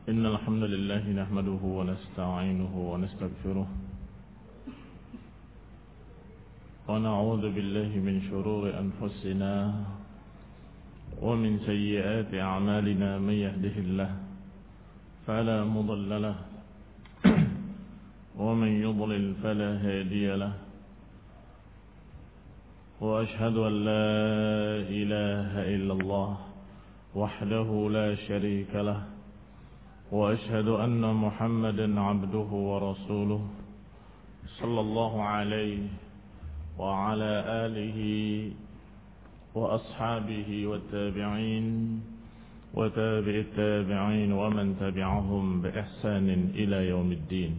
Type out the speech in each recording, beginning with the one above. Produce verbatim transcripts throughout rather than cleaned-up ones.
إن الحمد لله نحمده ونستعينه ونستغفره ونعوذ بالله من شرور أنفسنا ومن سيئات أعمالنا من يهده الله فلا مضل له ومن يضلل فلا هادي له وأشهد أن لا إله إلا الله وحده لا شريك له وأشهد أن محمدا عبده ورسوله صلى الله عليه وعلى آله وأصحابه والتابعين وتابع التابعين ومن تبعهم بإحسان إلى يوم الدين.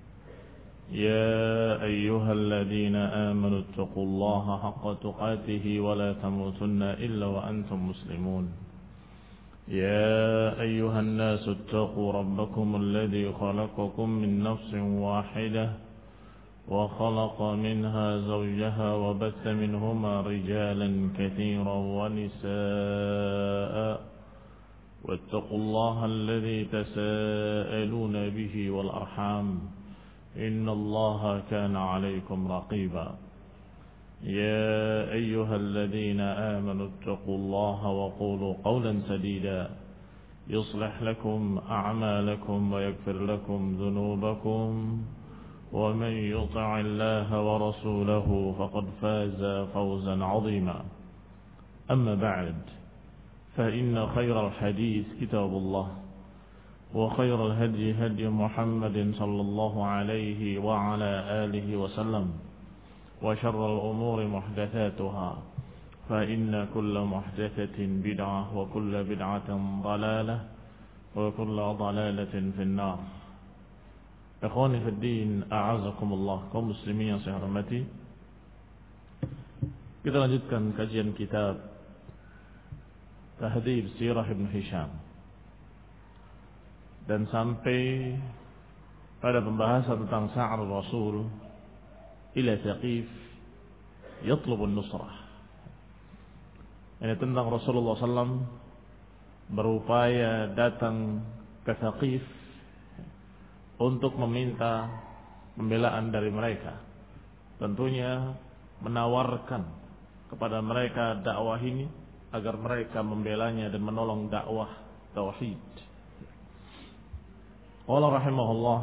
يا أيها الذين آمنوا اتقوا الله حق تقاته ولا تموتن إلا وأنتم مسلمون. يا أيها الناس اتقوا ربكم الذي خلقكم من نفس واحدة وخلق منها زوجها وبث منهما رجالا كثيرا ونساء واتقوا الله الذي تساءلون به والأرحام إن الله كان عليكم رقيبا. يا أيها الذين آمنوا اتقوا الله وقولوا قولا سديدا يصلح لكم أعمالكم ويغفر لكم ذنوبكم ومن يطع الله ورسوله فقد فاز فوزا عظيما. أما بعد فإن خير الحديث كتاب الله وخير الهدي هدي محمد صلى الله عليه وعلى آله وسلم وشر الأمور محدثاتها فإن كل محدثة بدعة وكل بدعة ضلالة وكل ضلالة في النار. Ikhwani fi din, a'azakumullah, kaum muslimin yang saya hormati. Kita lanjutkan kajian kitab Tahdhib Sirah Ibn Hisham. Dan sampai pada pembahasan tentang Sa'ar Rasul ila Thaqif yatlub an-nusrah. Ini tentang Rasulullah sallallahu alaihi wasallam berupaya datang ke Thaqif untuk meminta pembelaan dari mereka. Tentunya menawarkan kepada mereka dakwah ini agar mereka membelanya dan menolong dakwah tauhid. Qala rahimahullah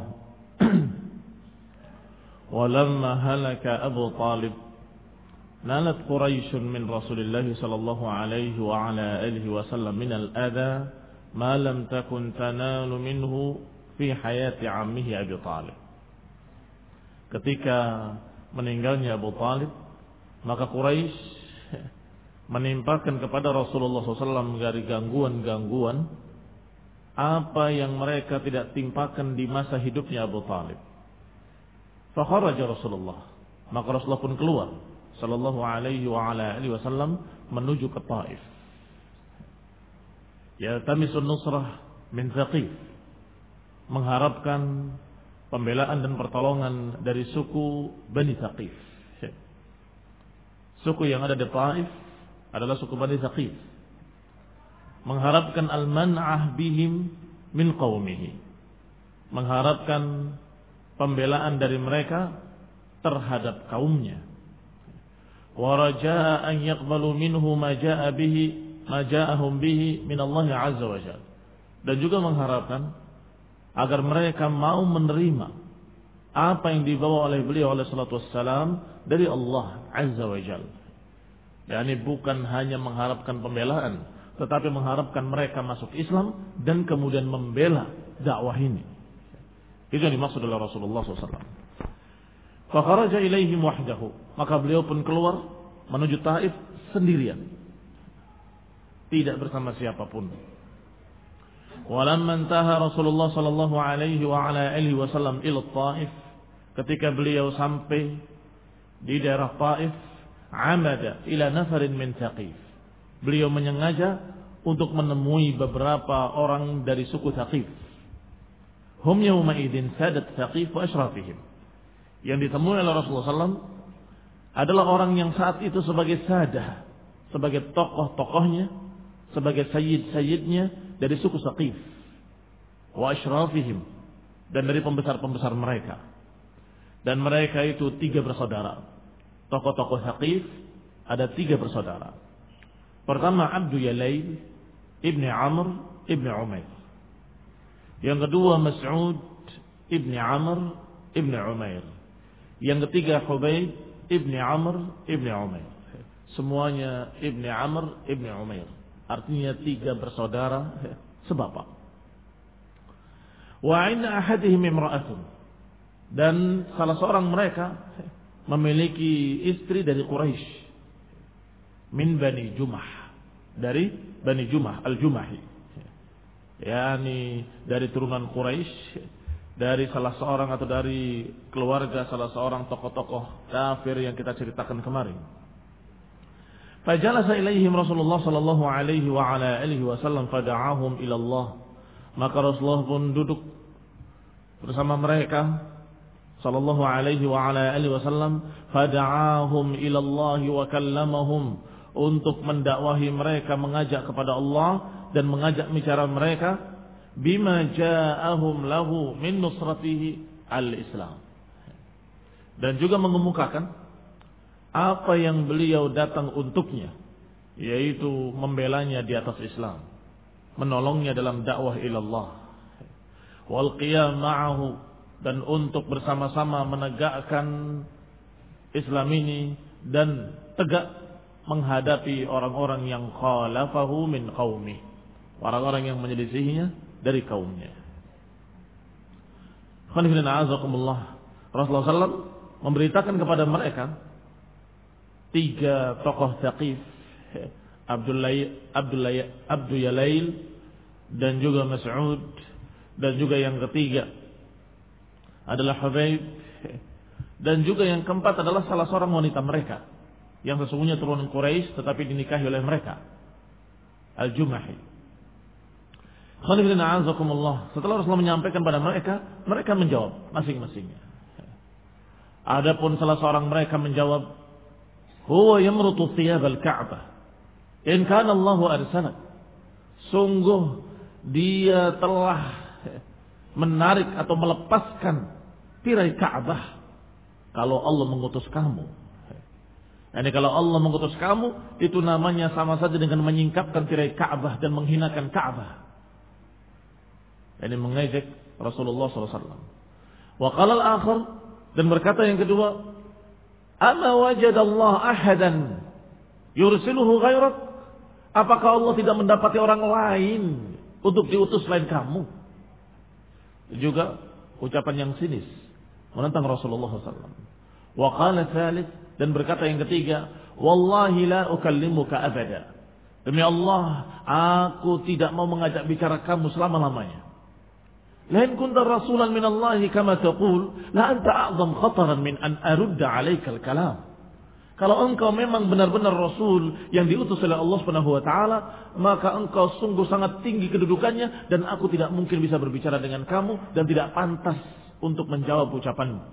walamma halaka Abu Talib nalat Quraisy min Rasulillah sallallahu alaihi wa ala alihi wasallam min al-adha ma lam takun tanalu minhu fi hayati ammihi Abi Talib. Ketika meninggalnya Abu Talib, maka Quraisy menimpakan kepada Rasulullah sallallahu alaihi wasallam dari gangguan-gangguan apa yang mereka tidak timpakan di masa hidupnya Abu Talib. Fa kharaja Rasulullah, maka Rasulullah pun keluar sallallahu alaihi wa ala alihi wasallam menuju ke Taif. Ya tamisun nusrah min Thaqif, mengharapkan pembelaan dan pertolongan dari suku Bani Thaqif. Suku yang ada di Taif adalah suku Bani Thaqif. Mengharapkan al-man'ah bihim min qaumihi, mengharapkan pembelaan dari mereka terhadap kaumnya. Wa raja'a an yaqbalu minhu ma jaa'a bihi ma jaa'ahum bihi min Allah azza wa jalla. Dan juga mengharapkan agar mereka mau menerima apa yang dibawa oleh beliau alaihi salatu wassalam dari Allah azza wa jalla. Yani bukan hanya mengharapkan pembelaan, tetapi mengharapkan mereka masuk Islam dan kemudian membela dakwah ini. Itu yang dimaksud oleh Rasulullah sallallahu alaihi wasallam. Fa kharaja ilaihim wahdahu, maka beliau pun keluar menuju Taif sendirian, tidak bersama siapapun. Walamma intaha Rasulullah sallallahu alaihi wa ala alihi wasallam ila Taif, ketika beliau sampai di daerah Taif, amada ila nafarin min Thaqif. Beliau menyengaja untuk menemui beberapa orang dari suku Thaqif. Hum yawma idzin sadat Thaqif wa ashrafihim. Yang ditemui oleh Rasulullah sallallahu alaihi wasallam adalah orang yang saat itu sebagai sadah, sebagai tokoh-tokohnya, sebagai sayyid-sayyidnya dari suku Thaqif. wa asyrafihim, dan dari pembesar-pembesar mereka. Dan mereka itu tiga bersaudara. Tokoh-tokoh Thaqif ada tiga bersaudara. Pertama Abdu Yalail ibni Amr ibni Umair. Yang kedua Mas'ud ibni Amr ibni Umair. Yang ketiga Hubaib ibni Amr ibni Umair. Semuanya ibni Amr ibni Umair. Artinya tiga bersaudara sebapak. Wa inna ahadihim imra'atun, dan salah seorang mereka memiliki istri dari Quraisy, min Bani Jumah, dari Bani Jumah al-Jumahi, yakni dari turunan Quraisy, dari salah seorang atau dari keluarga salah seorang tokoh-tokoh kafir yang kita ceritakan kemarin. Fajalasa ilaihim Rasulullah sallallahu alaihi wa ala alihi wasallam fada'ahum ila Allah. Maka Rasulullah pun duduk bersama mereka sallallahu alaihi wa ala alihi wasallam, fada'ahum ila Allah wa kallamahum, untuk mendakwahi mereka, mengajak kepada Allah dan mengajak bicara mereka bima ja'ahum lahu min nusratihi al-Islam, dan juga mengemukakan apa yang beliau datang untuknya, yaitu membelanya di atas Islam, menolongnya dalam dakwah ilallah, wal qiyam ma'ahu, dan untuk bersama-sama menegakkan Islam ini dan tegak menghadapi orang-orang yang khalafahu min qaumi, orang-orang yang menyelisihinya dari kaumnya. Rasulullah sallallahu alaihi wasallam memberitakan kepada mereka tiga tokoh Thaqif, Abdullah Abdullah Abdu Yalail dan juga Mas'ud, dan juga yang ketiga adalah Hubaib, dan juga yang keempat adalah salah seorang wanita mereka yang sesungguhnya turunan Quraisy tetapi dinikahi oleh mereka, Al-Jumahi. Setelah Rasulullah menyampaikan pada mereka, mereka menjawab masing-masingnya. Adapun salah seorang mereka menjawab, huwa yamrutu thiyab al-Ka'bah in kana Allahu arsalak. Sungguh dia telah menarik atau melepaskan tirai Ka'bah kalau Allah mengutus kamu. Yani kalau Allah mengutus kamu, itu namanya sama saja dengan menyingkapkan tirai Ka'bah dan menghinakan Ka'bah. Yani mengejek Rasulullah sallallahu alaihi wasallam. Wa qala al-akhar, dan berkata yang kedua, ama wajadallahu ahadan yursiluhu ghairak? Apakah Allah tidak mendapati orang lain untuk diutus selain kamu? Juga ucapan yang sinis menentang Rasulullah sallallahu alaihi wasallam. Wa qala tsalits, dan berkata yang ketiga, wallahi la ukallimuka abada. Demi Allah, aku tidak mau mengajak bicara kamu selama-lamanya. Lain kunta rasulan min Allah kama taqul, la anta a'zam khataran min an arudda 'alaika al-kalam. Kalau engkau memang benar-benar rasul yang diutus oleh Allah Subhanahu wa taala, maka engkau sungguh sangat tinggi kedudukannya dan aku tidak mungkin bisa berbicara dengan kamu dan tidak pantas untuk menjawab ucapanmu.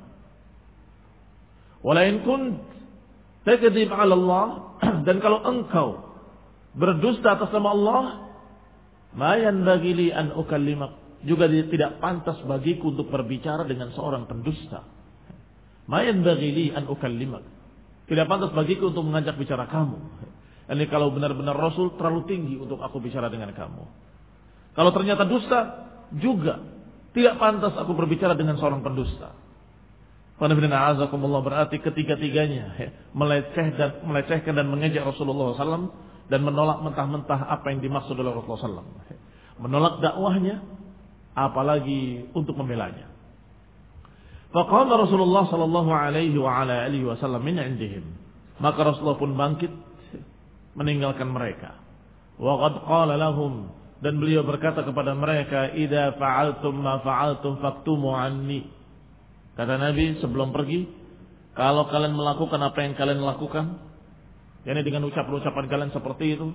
Walain kunt takdzib 'ala Allah, dan kalau engkau berdusta atas nama Allah, ma yanbaghi li an ukallimak, juga tidak pantas bagiku untuk berbicara dengan seorang pendusta. Ma yanbaghi li an ukallimak, tidak pantas bagiku untuk mengajak bicara kamu. Ini kalau benar-benar Rasul, terlalu tinggi untuk aku bicara dengan kamu. Kalau ternyata dusta, juga tidak pantas aku berbicara dengan seorang pendusta. Berarti ketiga-tiganya meleceh dan melecehkan dan mengejek Rasulullah sallallahu alaihi wasallam dan menolak mentah-mentah apa yang dimaksud oleh Rasulullah sallallahu alaihi wasallam. Menolak dakwahnya, apalagi untuk membelanya. Faqama Rasulullah sallallahu alaihi wa ala alihi wasallam min indihim. Maka Rasulullah pun bangkit meninggalkan mereka. Wa qad qala lahum, dan beliau berkata kepada mereka, idza fa'altum ma fa'altum faktumu anni. Kata Nabi sebelum pergi, kalau kalian melakukan apa yang kalian lakukan, yakni dengan ucapan-ucapan kalian seperti itu,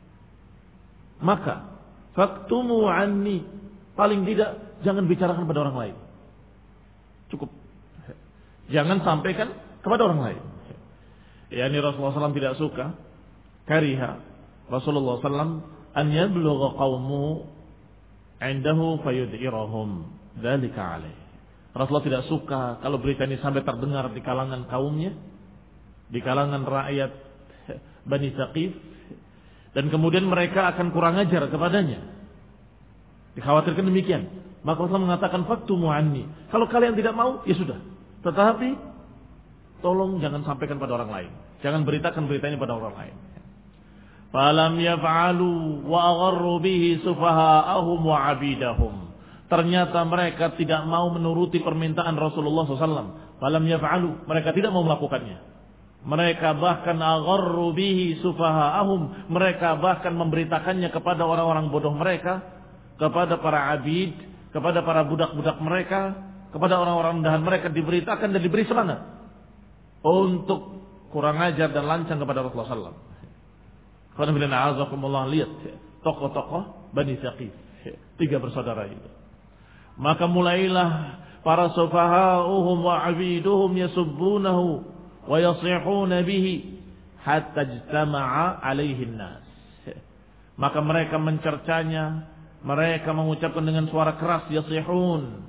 maka faktumu anni, paling tidak jangan bicarakan kepada orang lain. Cukup. Jangan sampaikan kepada orang lain. Yani Rasulullah sallallahu alaihi wasallam tidak suka, kariha Rasulullah sallallahu alaihi wasallam an yablugha qaumu indahu fayudhirahum dzalika alaih. Rasulullah tidak suka kalau berita ini sampai terdengar di kalangan kaumnya, di kalangan rakyat Bani Thaqif, dan kemudian mereka akan kurang ajar kepadanya. Dikhawatirkan demikian. Maka Rasulullah mengatakan faktumu anni. Kalau kalian tidak mau, ya sudah. Tetapi tolong jangan sampaikan pada orang lain. Jangan beritakan berita ini pada orang lain. Falam yaf'alu wa agharru bihi sufaha'ahum wa 'abidahum. Ternyata mereka tidak mau menuruti permintaan Rasulullah shallallahu alaihi wasallam. Falam yaf'alu, mereka tidak mau melakukannya. Mereka bahkan agharru bihi sufaha'ahum, mereka bahkan memberitakannya kepada orang-orang bodoh mereka, kepada para abid, kepada para budak-budak mereka, kepada orang-orang rendahan mereka, diberitakan dan diberi semangat untuk kurang ajar dan lancang kepada Rasulullah shallallahu alaihi wasallam. Lihat tokoh-tokoh Bani Thaqif, tiga bersaudara itu. Maka mulailah para sufaha'uhum wa abiduhum yasubbunahu wa yasihuna bihi hatta ijtama'a alaihi nas. Maka mereka mencercanya, mereka mengucapkan dengan suara keras yasihun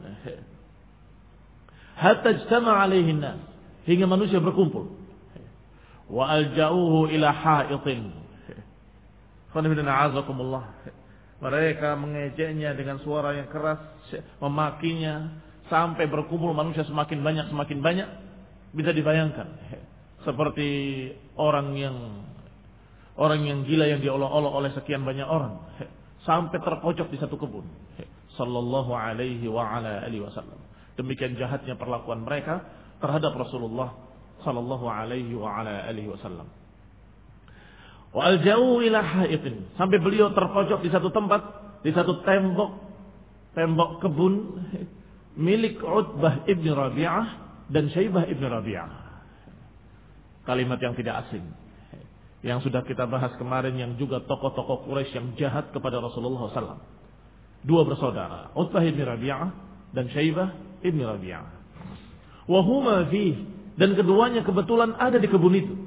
hatta ijtama'a alaihi nas, hingga manusia berkumpul. Wa alja'uhu ila ha'itin. Mereka mengejeknya dengan suara yang keras, memakinya, sampai berkumpul manusia semakin banyak semakin banyak. Bisa dibayangkan seperti orang yang orang yang gila yang diolok-olok oleh sekian banyak orang, sampai terpojok di satu kebun. Sallallahu alaihi wa ala alihi wasallam. Demikian jahatnya perlakuan mereka terhadap Rasulullah sallallahu alaihi wa ala alihi wasallam. Wa alja'u ila ha'itin, sampai beliau terpojok di satu tempat, di satu tembok, tembok kebun milik Utbah ibn Rabi'ah dan Syaibah ibn Rabi'ah. Kalimat yang tidak asing, yang sudah kita bahas kemarin, yang juga tokoh-tokoh Quraisy yang jahat kepada Rasulullah shallallahu alaihi wasallam. Dua bersaudara, Utbah ibn Rabi'ah dan Syaibah ibn Rabi'ah. Wa huma fihi, dan keduanya kebetulan ada di kebun itu.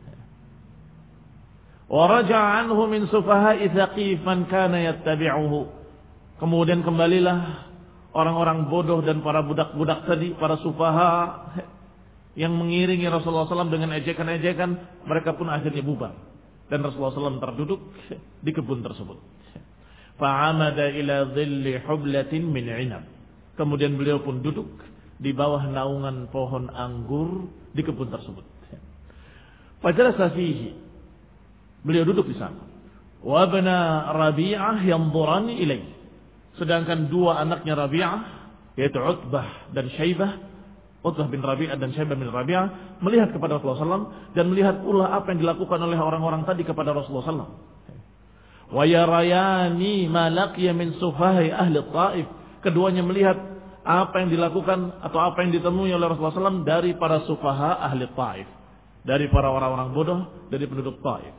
Wa raja'a anhu min sufaha'i Thaqif man kana yattabi'uhu. Kemudian kembalilah orang-orang bodoh dan para budak-budak tadi, para sufaha yang mengiringi Rasulullah shallallahu alaihi wasallam dengan ejekan-ejekan, mereka pun akhirnya bubar. Dan Rasulullah shallallahu alaihi wasallam terduduk di kebun tersebut. Fa'amada ila dhilli hublatin min 'inab. Kemudian beliau pun duduk di bawah naungan pohon anggur di kebun tersebut. Fajalasa fihi, beliau duduk di sana. Wa bana Rabi'ah yanzurani ilaihi. Sedangkan dua anaknya Rabi'ah, yaitu Utbah dan Syaibah, Utbah bin Rabi'ah dan Syaibah bin Rabi'ah, melihat kepada Rasulullah shallallahu alaihi wasallam dan melihat pula apa yang dilakukan oleh orang-orang tadi kepada Rasulullah shallallahu alaihi wasallam. Wa yarayani ma laqiya min sufahi ahli Taif. Keduanya melihat apa yang dilakukan atau apa yang ditemui oleh Rasulullah shallallahu alaihi wasallam dari para sufaha ahli Taif, dari para orang-orang bodoh, dari penduduk Taif.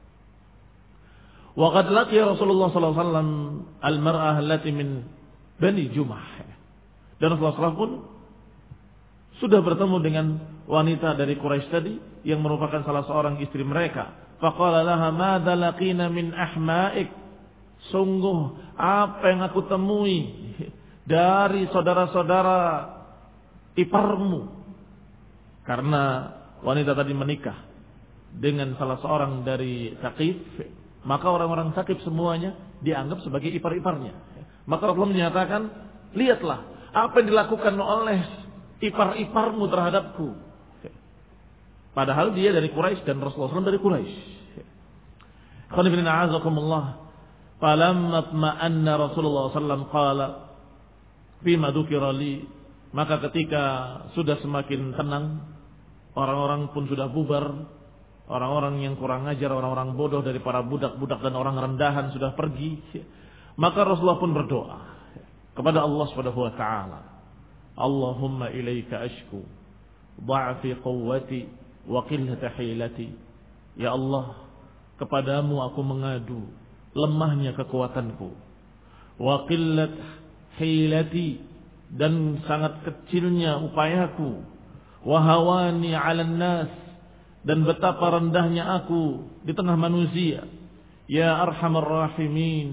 Wa qad laqiya Rasulullah sallallahu alaihi wasallam al-mar'ah allati min Bani Jumah. Dan Rasulullah shallallahu alaihi wasallam pun sudah bertemu dengan wanita dari Quraisy tadi yang merupakan salah seorang istri mereka. Faqala laha madza laqina min ahma'ik. Sungguh apa yang aku temui dari saudara-saudara iparmu. Karena wanita tadi menikah dengan salah seorang dari Thaqif, maka orang-orang Thaqif semuanya dianggap sebagai ipar-iparnya. Maka Rasulullah menyatakan, lihatlah apa yang dilakukan oleh ipar-iparmu terhadapku. Padahal dia dari Quraisy dan Rasulullah shallallahu alaihi wasallam dari Quraisy. Qanibina a'azakumullah. Falamma tma'anna Rasulullah sallallahu alaihi wasallam qala fima dzukira li. Maka ketika sudah semakin tenang, orang-orang pun sudah bubar, orang-orang yang kurang ajar, orang-orang bodoh dari para budak-budak dan orang rendahan sudah pergi, maka Rasulullah pun berdoa kepada Allah Subhanahu wa taala. Allahumma ilaika ashku dha'fi quwwati wa qillata hilati. Ya Allah, kepadamu aku mengadu lemahnya kekuatanku, wa qillat hilati, dan sangat kecilnya upayaku, wa hawani 'alan nas, dan betapa rendahnya aku di tengah manusia. Ya arhamar rahimin,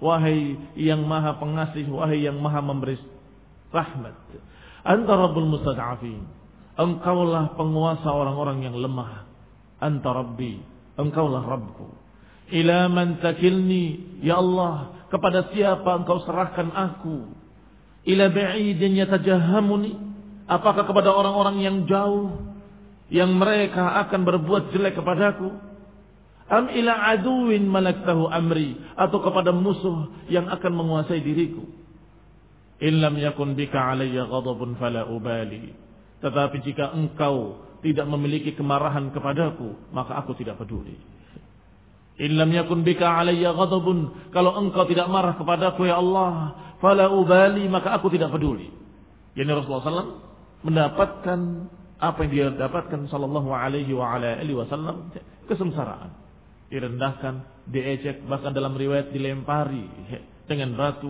wahai yang maha pengasih, wahai yang maha memberi rahmat. Anta rabbul mustad'afin, engkaulah penguasa orang-orang yang lemah. Anta rabbi, engkaulah Rabbku. Ila man takilni, ya Allah, kepada siapa engkau serahkan aku? Ila ba'idin yatajahamuni, apakah kepada orang-orang yang jauh, yang mereka akan berbuat jelek kepadaku? Am ila aduwin malaktahu amri, atau kepada musuh yang akan menguasai diriku? Illam yakun bika alayya ghadabun fala ubali, tetapi jika engkau tidak memiliki kemarahan kepadaku, maka aku tidak peduli. Illam yakun bika alayya ghadabun, kalau engkau tidak marah kepadaku ya Allah, fala ubali, maka aku tidak peduli. Yani Rasulullah sallallahu alaihi wasallam mendapatkan apa yang dia dapatkan sallallahu alaihi wa ala alihi wasallam, kesengsaraan, direndahkan, diejek, bahkan dalam riwayat dilempari dengan batu.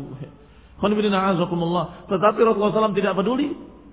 Tetapi Rasulullah sallallahu alaihi wasallam tidak peduli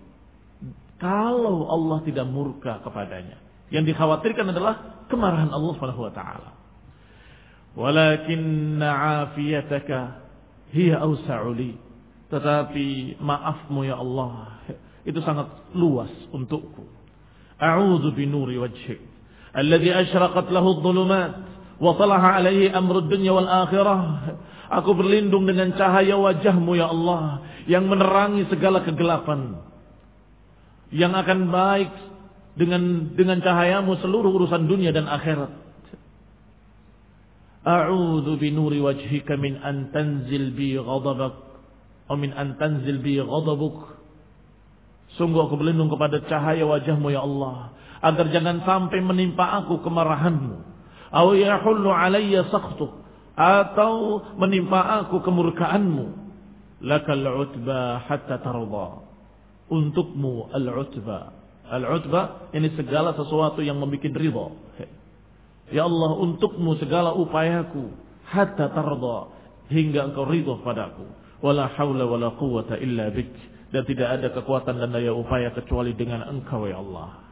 kalau Allah tidak murka kepadanya. Yang dikhawatirkan adalah kemarahan Allah Subhanahu wa taala. Walakinna 'afiyataka hiya awsa'u li. Tetapi maafmu ya Allah itu sangat luas untukku. A'udzu bi nuri wajhik alladhi asyraqat lahu adh-dhulumat wa talaha 'alaihi amru ad-dunya wal akhirah. Aku berlindung dengan cahaya wajahmu ya Allah yang menerangi segala kegelapan, yang akan baik dengan dengan cahayamu seluruh urusan dunia dan akhirat. A'udzu bi nuri wajhika min an tanzil bi ghadabak atau min an tanzil bi ghadabuk. Sungguh aku berlindung kepada cahaya wajahmu ya Allah agar jangan sampai menimpa aku kemarahanmu. Aw yahullu alayya sakhtuk, atau menimpa aku kemurkaanmu. Lakal utba hatta tarda. Untukmu al-utba. Al-utba ini segala sesuatu yang membuat ridha. Ya Allah, untukmu segala upayaku hatta tarda, hingga engkau ridha padaku. Wala haula wala quwwata illa bik, dan tidak ada kekuatan dan daya upaya kecuali dengan engkau ya Allah.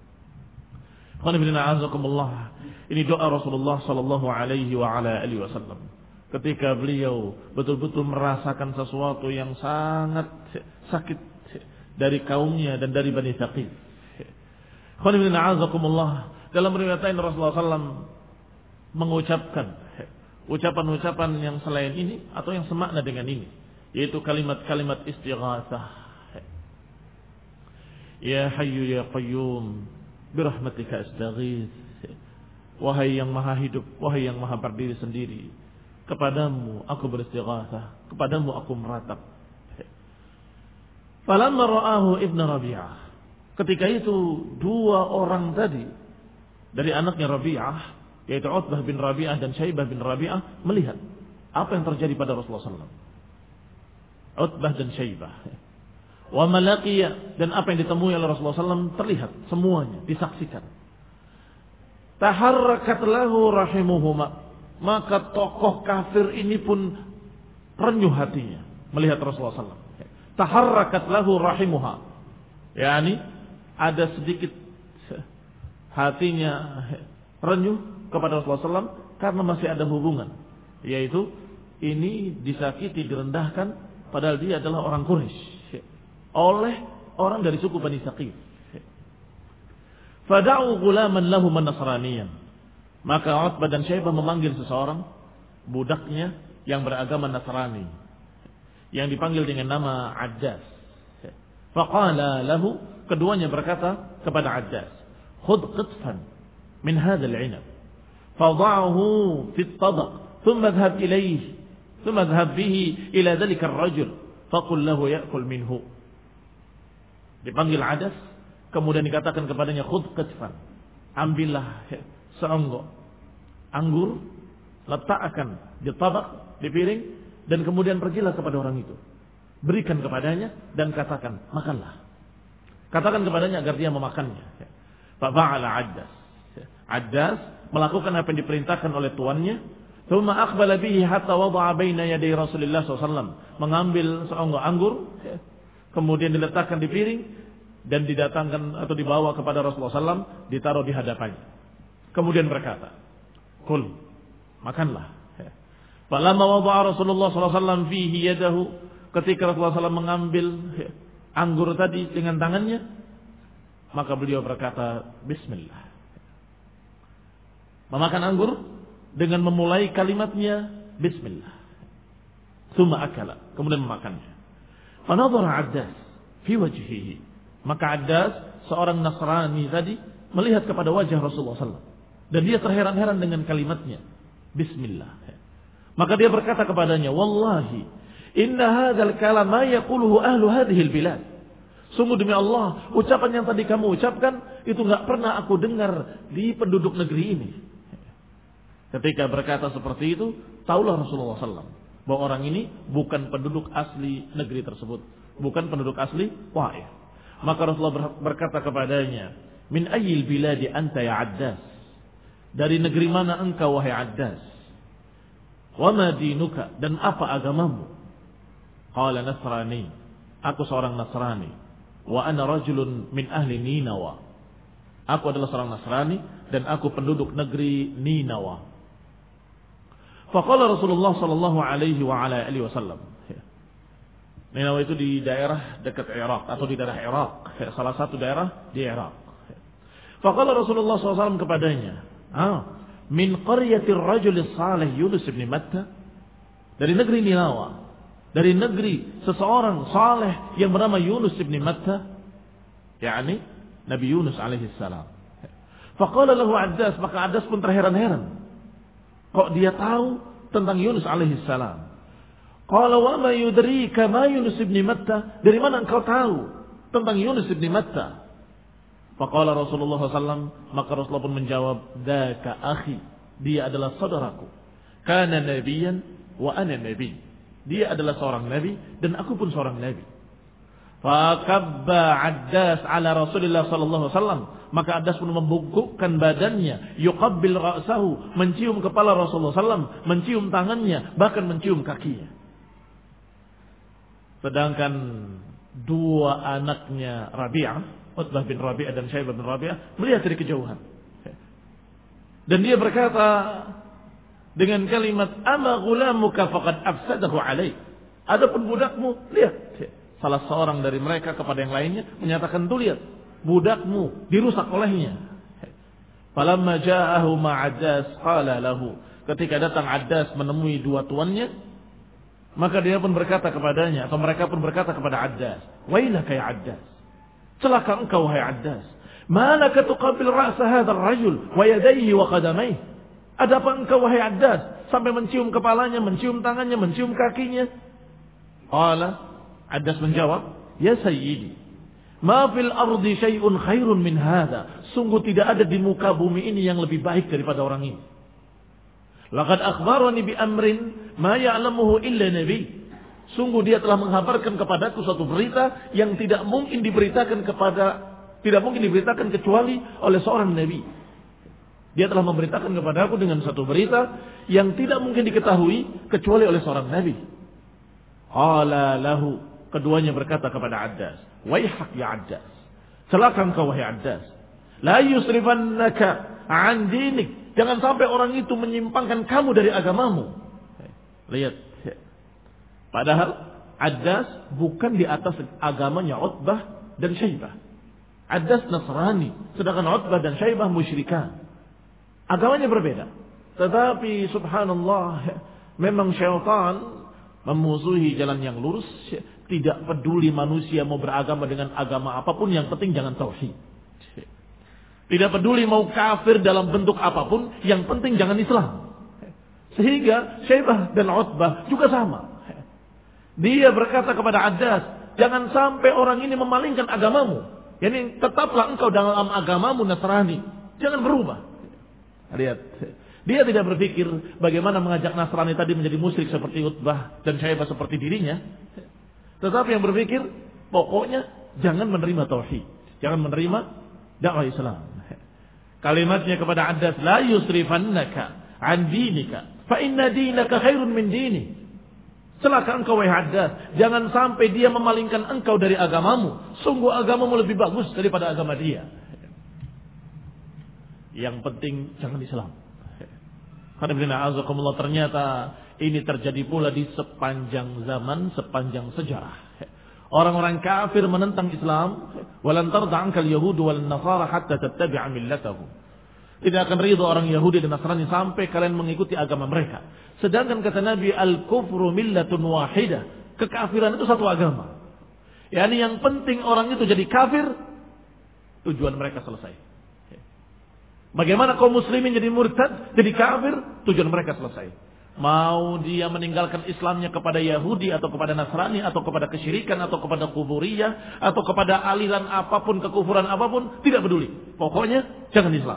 Ini doa Rasulullah sallallahu alaihi wa ala alihi wasallam ketika beliau betul-betul merasakan sesuatu yang sangat sakit dari kaumnya dan dari Bani Thaqif. Dalam riwayat lain Rasulullah sallallahu alaihi wasallam mengucapkan ucapan-ucapan yang selain ini atau yang semakna dengan ini, yaitu kalimat-kalimat istighatsah. Ya Hayyu ya Qayyum birahmatika astaghits. Wahai yang maha hidup, wahai yang maha berdiri sendiri, kepadamu aku beristighatsah, kepadamu aku meratap. Falamma ra'ahu Ibn Rabi'ah, ketika itu dua orang tadi dari anaknya Rabi'ah, yaitu Utbah bin Rabi'ah dan Syaibah bin Rabi'ah, melihat apa yang terjadi pada Rasulullah sallallahu alaihi wasallam. Utbah dan Syaibah, wa malaqiya, dan apa yang ditemui oleh Rasulullah sallallahu alaihi wasallam terlihat semuanya, disaksikan. Taharrakat lahu rahimuhuma, maka tokoh kafir ini pun renyuh hatinya melihat Rasulullah sallallahu alaihi wasallam. Taharrakat lahu rahimuha, yakni ada sedikit hatinya renyuh kepada Rasulullah sallallahu alaihi wasallam karena masih ada hubungan, yaitu ini disakiti, direndahkan, padahal dia adalah orang Quraisy oleh orang dari suku Bani Thaqif. Fada'u ghulaman lahum an-nasraniyan, maka Utbah dan Syaibah memanggil seseorang budaknya yang beragama Nasrani yang dipanggil dengan nama Addas. Faqala lahu, keduanya berkata kepada Addas, khudh qitfan min hadha al-'inab fadha'hu fi at-tabaq thumma idhhab ilayhi thumma idhhab bihi ila dhalika ar-rajul faqul lahu ya'kul minhu. Dipanggil Addas, kemudian dikatakan kepadanya, khudh qitfan, ambillah seonggok anggur, letakkan di tabak, di piring, dan kemudian pergilah kepada orang itu, berikan kepadanya dan katakan, makanlah. Katakan kepadanya agar dia memakannya. Fa'ala Addas. Addas melakukan apa yang diperintahkan oleh tuannya. Thumma aqbala bihi hatta wada'a baina yaday Rasulullah sallallahu alaihi wasallam, mengambil seonggok anggur, kemudian diletakkan di piring dan didatangkan atau dibawa kepada Rasulullah sallallahu alaihi wasallam, ditaruh di hadapannya. Kemudian berkata, kul, makanlah. Falamma wada'a Rasulullah sallallahu alaihi wasallam fihi yadahu, ketika Rasulullah sallallahu alaihi wasallam mengambil anggur tadi dengan tangannya, maka beliau berkata bismillah. Memakan anggur dengan memulai kalimatnya bismillah. Tsumma akala, kemudian memakannya. Fanadhara Addas fi wajhihi. Maka Addas, seorang Nasrani tadi, melihat kepada wajah Rasulullah sallallahu alaihi wasallam dan dia terheran-heran dengan kalimatnya bismillah. Maka dia berkata kepadanya, wallahi inna hadzal kalam ma yaquluhu ahlu hadhil bilad. Sungguh demi Allah, ucapan yang tadi kamu ucapkan itu enggak pernah aku dengar di penduduk negeri ini. Ketika berkata seperti itu, taulah Rasulullah sallallahu alaihi wasallam bahwa orang ini bukan penduduk asli negeri tersebut, bukan penduduk asli Taif. Maka Rasulullah berkata kepadanya, min ayyil biladi anta ya Addas? Dari negeri mana engkau wahai Addas? Wa ma dinuka, dan apa agamamu? Qala Nasrani, aku seorang Nasrani. Wa ana rajulun min ahli Ninawa. Aku adalah seorang Nasrani dan aku penduduk negeri Ninawa. Faqala Rasulullah sallallahu alaihi wa ala alihi wasallam. Ninawa itu di daerah dekat Irak atau di daerah Irak, salah satu daerah di Irak. Faqala Rasulullah sallallahu alaihi wasallam kepadanya, "Ah, min qaryatir rajul salih Yunus bin Matta." Dari negeri Ninawa, dari negeri seseorang saleh yang bernama Yunus bin Matta, yakni Nabi Yunus alaihi salam. Faqala lahu Addas, maka Addas pun terheran-heran. Kok dia tahu tentang Yunus alaihi salam? Qala wa ma yudrika ma Yunus bin Matta? Dari mana engkau tahu tentang Yunus bin Matta? Faqala Rasulullah sallallahu alaihi wasallam, maka Rasulullah pun menjawab, "Dzaka akhi." Dia adalah saudaraku. Kana nabiyyan wa ana nabi. Dia adalah seorang nabi dan aku pun seorang nabi. Fakabba Addas ala Rasulullah sallallahu alaihi wasallam, maka Addas pun membungkukkan badannya, yuqabbil ra'sahu, mencium kepala Rasulullah sallallahu alaihi wasallam, mencium tangannya, bahkan mencium kakinya. Sedangkan dua anaknya Rabi'ah, Utbah bin Rabi'ah dan Syaibah bin Rabi'ah, melihat dari kejauhan. Dan dia berkata dengan kalimat, "Ama ghulamuka faqad afsadahu alaik." Adapun budakmu, lihat. Salah seorang dari mereka kepada yang lainnya menyatakan, "Tuh lihat, budakmu dirusak olehnya." Falamma ja'ahu ma'addas qala lahu. Ketika datang Addas menemui dua tuannya, maka dia pun berkata kepadanya, atau mereka pun berkata kepada Addas, "Wailaka ya Addas. Celaka engkau wahai Addas. Ma laka tuqabil ra'sa hadzal rajul wa yadayhi wa qadamayhi?" Ada apa engkau wahai Addas sampai mencium kepalanya, mencium tangannya, mencium kakinya? Qala, Addas menjawab, "Ya Sayyidi, ma fil ardi syai'un khairun min hadha." Sungguh tidak ada di muka bumi ini yang lebih baik daripada orang ini. Laqad akhbarani bi amrin ma ya'lamuhu illa nabi. Sungguh dia telah menghabarkan kepadaku suatu berita yang tidak mungkin diberitakan kepada tidak mungkin diberitakan kecuali oleh seorang nabi. Dia telah memberitakan kepadaku dengan satu berita yang tidak mungkin diketahui kecuali oleh seorang nabi. Qala lahu, keduanya berkata kepada Addas, "Waihak ya Addas, celaka engkau wahai Addas. La yusrifannaka an dinik." Jangan sampai orang itu menyimpangkan kamu dari agamamu. Lihat. Padahal Addas bukan di atas agamanya Utbah dan Syaibah. Addas Nasrani, sedangkan Utbah dan Syaibah musyrikan. Agamanya berbeda. Tetapi subhanallah, memang syaitan memusuhi jalan yang lurus. Tidak peduli manusia mau beragama dengan agama apapun, yang penting jangan tauhid. Tidak peduli mau kafir dalam bentuk apapun, yang penting jangan Islam. Sehingga Syaibah dan Utbah juga sama. Dia berkata kepada Addas, "Jangan sampai orang ini memalingkan agamamu. Yani tetaplah engkau dalam agamamu Nasrani. Jangan berubah." Lihat, dia tidak berpikir bagaimana mengajak Nasrani tadi menjadi musyrik seperti Utbah dan Syaibah seperti dirinya. Tetapi yang berpikir, pokoknya jangan menerima tauhid, jangan menerima dakwah Islam. Kalimatnya kepada Addas, "La yusrifannaka an dinika, fa inna dinaka khairun min dini." Celaka engkau wahai Addas, jangan sampai dia memalingkan engkau dari agamamu. Sungguh agamamu lebih bagus daripada agama dia. Yang penting jangan Islam. Karena azakumullah, ternyata Ini terjadi pula di sepanjang zaman, sepanjang sejarah. Orang-orang kafir menentang Islam, walan tarda ankal yahud wal nasara hatta tattabi'a millatahum. Tidak akan ridha orang Yahudi dan Nasrani sampai kalian mengikuti agama mereka. Sedangkan kata Nabi, al-kufru millatun wahidah. Kekafiran itu satu agama. Yani yang penting orang itu jadi kafir, tujuan mereka selesai. Bagaimana kaum muslimin jadi murtad, jadi kafir, tujuan mereka selesai. Mau dia meninggalkan Islamnya kepada Yahudi atau kepada Nasrani atau kepada kesyirikan atau kepada kuburiyah atau kepada aliran apapun, kekufuran apapun, tidak peduli. Pokoknya jangan Islam.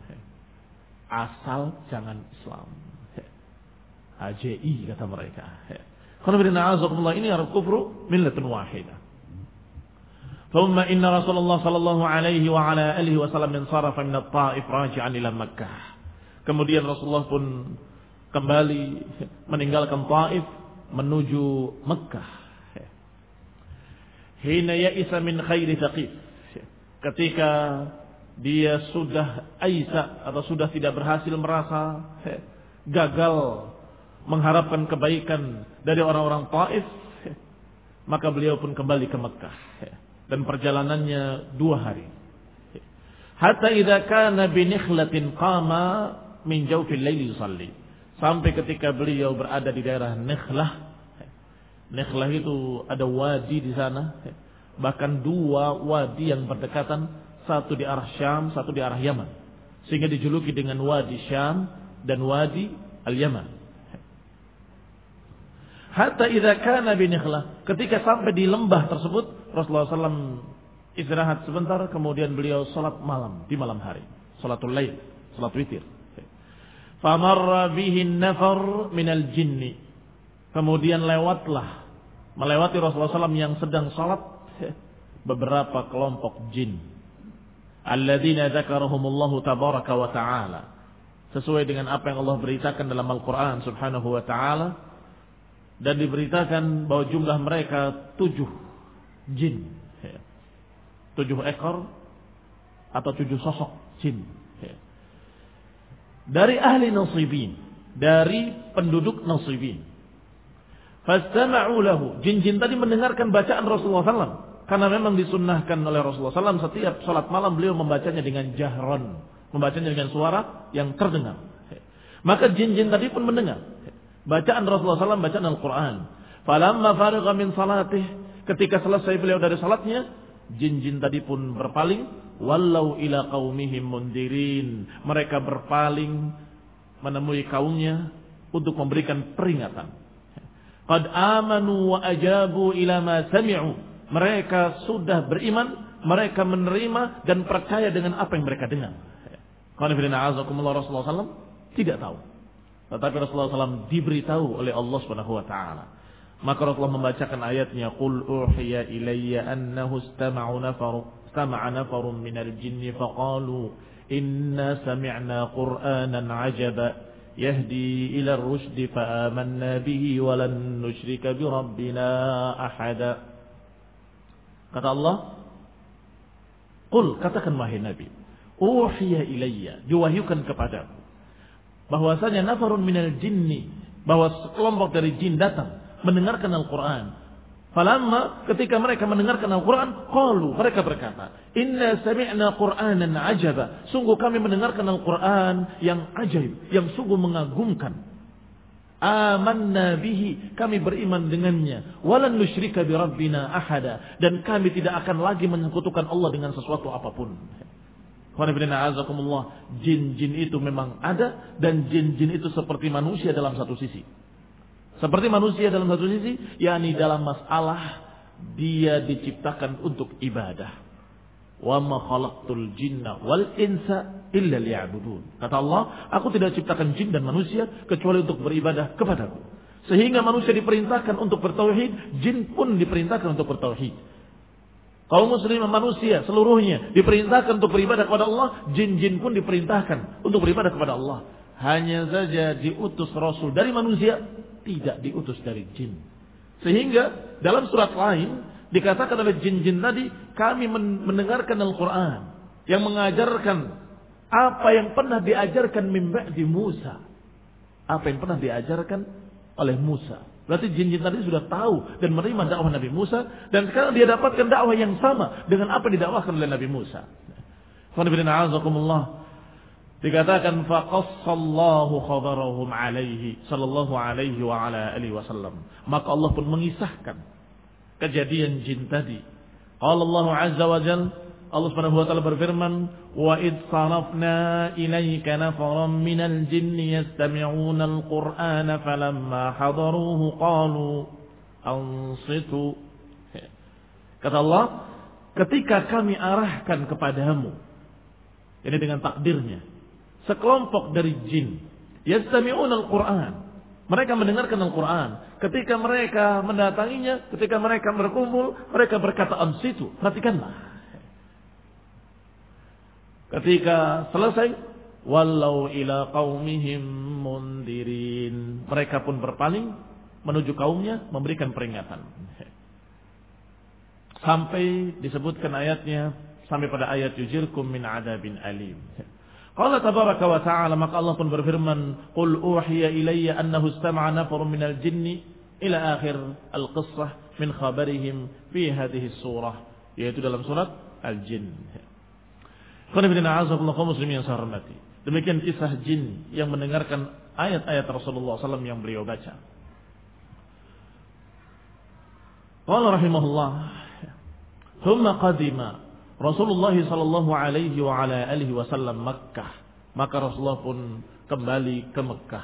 Asal jangan Islam. A J I kata mereka. Ini al-kufru millatun wahidah. Thumma inna Rasulullah sallallahu alaihi wa ala alihi wasallam insarafa min at-Taif raji'an ila Makkah. Kemudian Rasulullah pun kembali meninggalkan Taif menuju Mekah. Hina ya'isa min khairi Thaqif. Ketika dia sudah aisa atau sudah tidak berhasil, merasa gagal mengharapkan kebaikan dari orang-orang Taif, maka beliau pun kembali ke Mekah. Dan perjalanannya dua hari. Hatta idza kana bi nikhlatin qama min jawfil laili yusalli. Sampai ketika beliau berada di daerah Nikhlah. Nikhlah itu ada wadi di sana. Bahkan dua wadi yang berdekatan. Satu di arah Syam, satu di arah Yaman. Sehingga dijuluki dengan wadi Syam dan wadi Al-Yaman. Hatta idza kana bi Nikhlah. Ketika sampai di lembah tersebut, Rasulullah shallallahu alaihi wasallam istirahat sebentar. Kemudian beliau salat malam di malam hari. Salatul lail, salat witir. Famarra bihi nafar minal jinni. Kemudian lewatlah, melewati Rasulullah shallallahu alaihi wasallam yang sedang salat beberapa kelompok jin. Alladzina dzakarahumullahu tabaraka wa ta'ala. Sesuai dengan apa yang Allah beritakan dalam Al-Quran subhanahu wa ta'ala. Dan diberitakan bahwa jumlah mereka tujuh jin. Tujuh ekor atau tujuh sosok jin. Dari ahli nasibin, dari penduduk nasibin. Fastama'u lahu. Jin-jin tadi mendengarkan bacaan Rasulullah shallallahu alaihi wasallam. Karena memang disunnahkan oleh Rasulullah shallallahu alaihi wasallam setiap salat malam beliau membacanya dengan jahron, membacanya dengan suara yang terdengar. Maka jin-jin tadi pun mendengar bacaan Rasulullah shallallahu alaihi wasallam, bacaan Al-Quran. Falamma faragha min salatih, ketika selesai beliau dari salatnya, jin-jin tadi pun berpaling. Wallau ila qaumihim mundirin. Mereka berpaling menemui kaumnya untuk memberikan peringatan. Qad amanu wa ajabu ila ma sami'u. Mereka sudah beriman, mereka menerima dan percaya dengan apa yang mereka dengar. Qul inna a'udzubillahi Rasulullah shallallahu alaihi wasallam tidak tahu. Tetapi Rasulullah shallallahu alaihi wasallam diberitahu oleh Allah Subhanahu wa taala. Maka Rasulullah membacakan ayatnya, Qul uhiya ilayya annahu istama'u nafaru Sama'a nafarun minal jinni faqalu inna sami'na qur'anan 'ajaba yahdi ila ar-rusydi fa amanna bihi wa lan nusyrika bi rabbina ahada. Kata Allah, Qul, katakan wahai Nabi, uhiya ilayya, diwahyukan kepadaku bahwasanya nafarun minal jinni, bahwa sekelompok dari jin datang mendengarkan Al-Qur'an. Falamma, ketika mereka mendengarkan Al-Quran, qalu, mereka berkata, inna sami'na Qur'anan ajaba. Sungguh kami mendengarkan Al-Quran yang ajaib, yang sungguh mengagumkan. Amanna bihi, kami beriman dengannya. Walan nusyrika bi rabbina ahada. Dan kami tidak akan lagi menyekutukan Allah dengan sesuatu apapun. Jin-jin itu memang ada, dan jin-jin itu seperti manusia dalam satu sisi. Seperti manusia dalam satu sisi, yakni dalam masalah dia diciptakan untuk ibadah. Wa ma khalaqtul jinna wal insa illa liya'budun. Kata Allah, aku tidak ciptakan jin dan manusia kecuali untuk beribadah kepadaku. Sehingga manusia diperintahkan untuk bertauhid, jin pun diperintahkan untuk bertauhid. Kaum muslim manusia seluruhnya diperintahkan untuk beribadah kepada Allah, jin-jin pun diperintahkan untuk beribadah kepada Allah. Hanya saja diutus Rasul dari manusia, tidak diutus dari jin. Sehingga dalam surat lain dikatakan oleh jin-jin tadi, kami mendengarkan Al-Quran yang mengajarkan apa yang pernah diajarkan min ba'di Musa, apa yang pernah diajarkan oleh Musa. Berarti jin-jin tadi sudah tahu dan menerima dakwah Nabi Musa. Dan sekarang dia dapatkan dakwah yang sama dengan apa yang didakwahkan oleh Nabi Musa. Dikatakan faqassallahu khabarahum alaihi sallallahu alaihi wa ala alihi wasallam. Maka Allah pun mengisahkan kejadian jin tadi. Qala Allah azza wa jalla, Allah Subhanahu wa taala berfirman, "Wa id sarafna ilaika nafaran minal jinni yastami'una al-Qur'ana falamma hadaruhu qalu ansitu." Kata Allah, ketika kami arahkan kepadamu, ini dengan takdirnya, sekelompok dari jin yastami'una al-Qur'an, mereka mendengarkan Al-Quran. Ketika mereka mendatanginya, ketika mereka berkumpul, mereka berkata ansitu, perhatikanlah. Ketika selesai, walau ila qaumihim mundirin, mereka pun berpaling menuju kaumnya, memberikan peringatan. Sampai disebutkan ayatnya, sampai pada ayat yujirkum min adabin alim. Qala tabaraka wa ta'ala, maka Allah pun berfirman, qul uhiya ilayya annahu istama'a nafarun minal jinni ila akhir al-qissah min khabarihim fi hadhihi surah, yaitu dalam surat Al-Jin. Muslimin yang saya hormati, demikian kisah jin yang mendengarkan ayat-ayat Rasulullah sallallahu alaihi wasallam yang beliau baca. Qala rahimahullah, thumma qadima Rasulullah sallallahu alaihi wa ala alihi wasallam Makkah, maka Rasulullah pun kembali ke Makkah.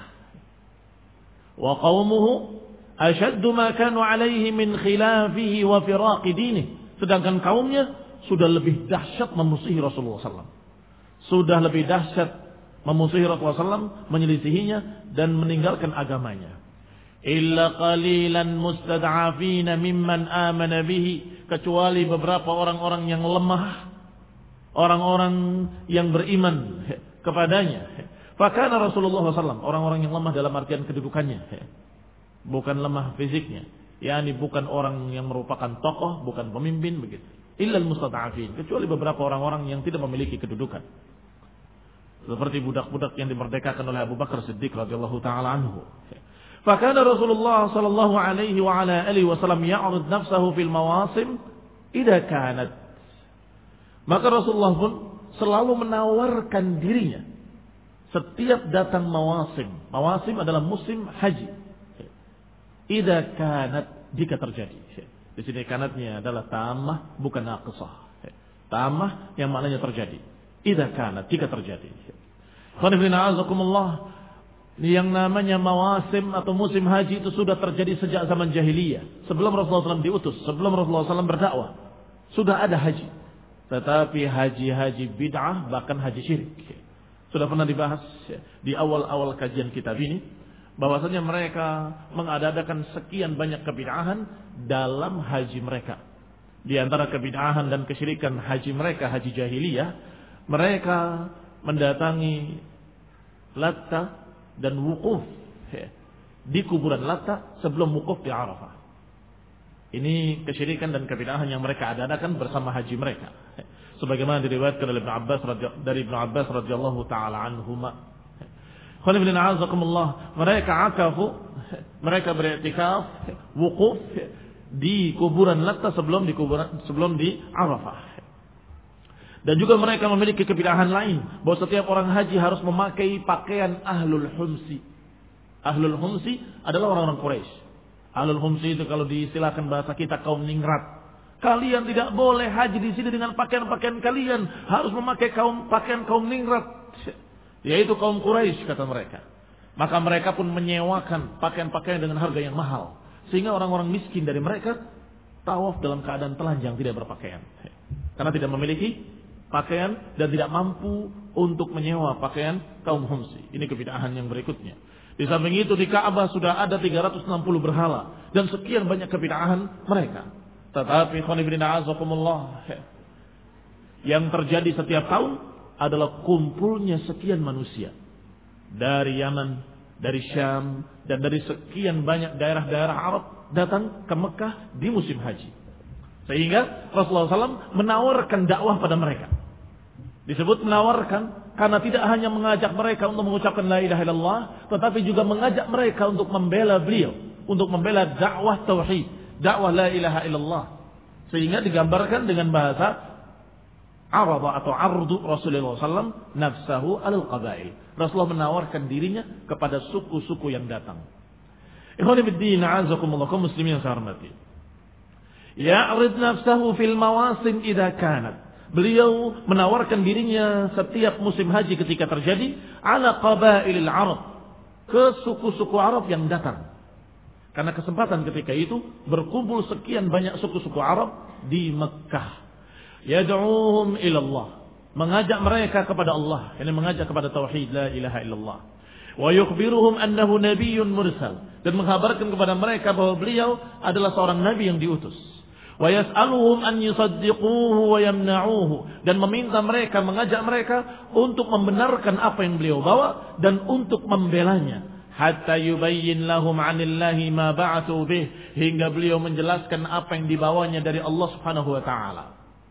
Wa qaumuhu ashaddu ma kanu alaihi min khilafihi wa firaqi dinihi, sedangkan kaumnya sudah lebih dahsyat memusuhi Rasulullah sallallahu alaihi wasallam. Sudah lebih dahsyat memusuhi Rasulullah sallallahu alaihi wasallam, menyelisihinya dan meninggalkan agamanya. Illa qalilan mustad'afina mimman amana bihi, kecuali beberapa orang-orang yang lemah, orang-orang yang beriman kepadanya. Fakana Rasulullah sallallahu alaihi wasallam, orang-orang yang lemah dalam artian kedudukannya, bukan lemah fisiknya, yakni bukan orang yang merupakan tokoh, bukan pemimpin begitu. Illal mustad'afin, kecuali beberapa orang-orang yang tidak memiliki kedudukan. Seperti budak-budak yang dimerdekakan oleh Abu Bakar Siddiq radhiyallahu taala anhu. Fakana Rasulullah sallallahu alaihi wa ala alihi wasallam ya'rud nafsahu fil mawasim idza kanat. Maka Rasulullah pun selalu menawarkan dirinya setiap datang mawasim. Mawasim adalah musim haji. Idza kanat, jika terjadi. Di sini kanatnya adalah tamah, bukan naqsah. Tamah yang maknanya terjadi. Idza kanat, jika terjadi. Qanifina azakumullah, yang namanya mawasim atau musim haji itu sudah terjadi sejak zaman jahiliyah. Sebelum Rasulullah sallallahu alaihi wasallam diutus, sebelum Rasulullah sallallahu alaihi wasallam berdakwah, sudah ada haji. Tetapi haji-haji bid'ah, bahkan haji syirik, sudah pernah dibahas di awal-awal kajian kitab ini, bahwasanya mereka mengadakan sekian banyak kebid'ahan dalam haji mereka. Di antara kebid'ahan dan kesyirikan haji mereka, haji jahiliyah, mereka mendatangi Latta dan wukuf di kuburan Latta sebelum wukuf di Arafah. Ini kesyirikan dan kebid'ahan yang mereka adakan bersama haji mereka. Sebagaimana diriwayatkan oleh Ibnu Abbas dari Ibnu Abbas radhiyallahu taala anhuma. Mereka akafu, mereka beriktikaf, wukuf di kuburan Latta sebelum di kuburan sebelum di Arafah. Dan juga mereka memiliki kebid'ahan lain, bahwa setiap orang haji harus memakai pakaian ahlul humsi. Ahlul humsi adalah orang-orang Quraisy. Ahlul humsi itu kalau diistilahkan bahasa kita kaum ningrat. Kalian tidak boleh haji di sini dengan pakaian-pakaian kalian, harus memakai kaum pakaian kaum ningrat, yaitu kaum Quraisy, kata mereka. Maka mereka pun menyewakan pakaian-pakaian dengan harga yang mahal, sehingga orang-orang miskin dari mereka tawaf dalam keadaan telanjang, tidak berpakaian, karena tidak memiliki pakaian dan tidak mampu untuk menyewa pakaian kaum humsi. Ini kebid'ahan yang berikutnya. Di samping itu di Ka'bah sudah ada tiga ratus enam puluh berhala dan sekian banyak kebid'ahan mereka. Tetapi yang terjadi setiap tahun adalah kumpulnya sekian manusia dari Yaman, dari Syam, dan dari sekian banyak daerah-daerah Arab datang ke Mekah di musim haji. Sehingga Rasulullah sallallahu alaihi wasallam menawarkan dakwah pada mereka. Disebut menawarkan karena tidak hanya mengajak mereka untuk mengucapkan la ilaha illallah, tetapi juga mengajak mereka untuk membela beliau, untuk membela dakwah tauhid, dakwah la ilaha illallah. Sehingga digambarkan dengan bahasa arada atau ardu Rasulullah sallallahu alaihi wasallam nafsahu alal qabail. Rasulullah menawarkan dirinya kepada suku-suku yang datang. Ikhwani fiddin, a'azakumullah, kaum muslimin yang saya hormati. Ya'rid nafsahu fil mawasim idza kanat. Beliau menawarkan dirinya setiap musim haji ketika terjadi ala qabailil Arab, ke suku-suku Arab yang datang. Karena kesempatan ketika itu berkumpul sekian banyak suku-suku Arab di Mekkah. Yad'uuhum ila Allah, mengajak mereka kepada Allah, ini mengajak kepada tauhid la ilaha illallah. Wa yukhbiruhum annahu nabiyyun mursal, dan menghabarkan kepada mereka bahwa beliau adalah seorang nabi yang diutus. Wa yas'aluhum an yusaddiquhu wa yamna'uhu, dan meminta mereka, mengajak mereka untuk membenarkan apa yang beliau bawa dan untuk membelanya. Hatta yubayyin lahum 'anillahi ma ba'athu bih, hingga beliau menjelaskan apa yang dibawanya dari Allah Subhanahu wa taala.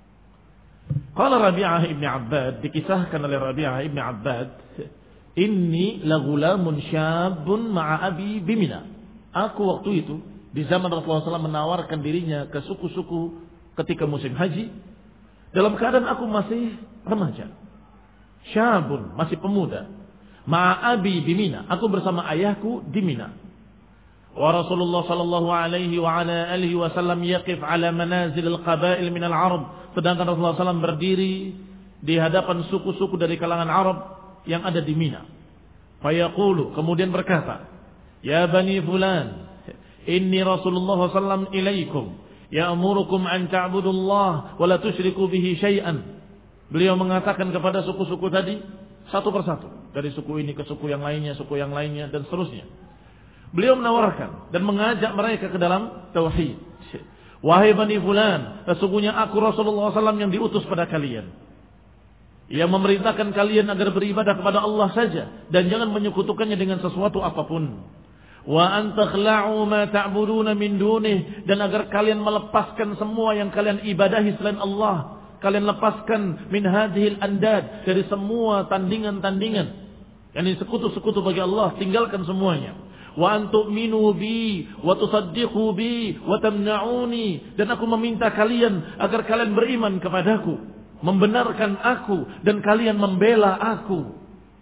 Qala Rabi'ah ibn Abbad, dikisahkan oleh Rabi'ah ibn Abbad, inni laghulamun syabun ma'a abi bimina. Aku waktu itu di zaman Rasulullah shallallahu alaihi wasallam menawarkan dirinya ke suku-suku ketika musim haji, dalam keadaan aku masih remaja. Syabun, masih pemuda. Ma'abi bimina, aku bersama ayahku di Mina. Wa Rasulullah sallallahu alaihi wa ala alihi wasallam yaqif ala manazil al-qabail min al-Arab. Sedangkan Rasulullah sallallahu alaihi wasallam berdiri di hadapan suku-suku dari kalangan Arab yang ada di Mina. Fayaqulu, kemudian berkata, ya bani fulan, inni Rasulullah sallallahu alaihi wasallam ilaikum, ya'murukum an ta'budullah wa la tusyriku bihi syai'an. Beliau mengatakan kepada suku-suku tadi satu persatu, dari suku ini ke suku yang lainnya, suku yang lainnya, dan seterusnya. Beliau menawarkan dan mengajak mereka ke dalam tauhid. Wahai bani fulan, sesungguhnya aku Rasulullah sallallahu alaihi wasallam yang diutus pada kalian, yang memerintahkan kalian agar beribadah kepada Allah saja dan jangan menyekutukannya dengan sesuatu apapun. Wa an takhla'u ma ta'buduna min dunih, dan agar kalian melepaskan semua yang kalian ibadahi selain Allah. Kalian lepaskan min hadhil andad, dari semua tandingan-tandingan, yakni sekutu-sekutu bagi Allah, tinggalkan semuanya. Wa an tu'minu bi wa tusaddiqu bi wa tamna'uni, dan aku meminta kalian agar kalian beriman kepadaku, membenarkan aku, dan kalian membela aku.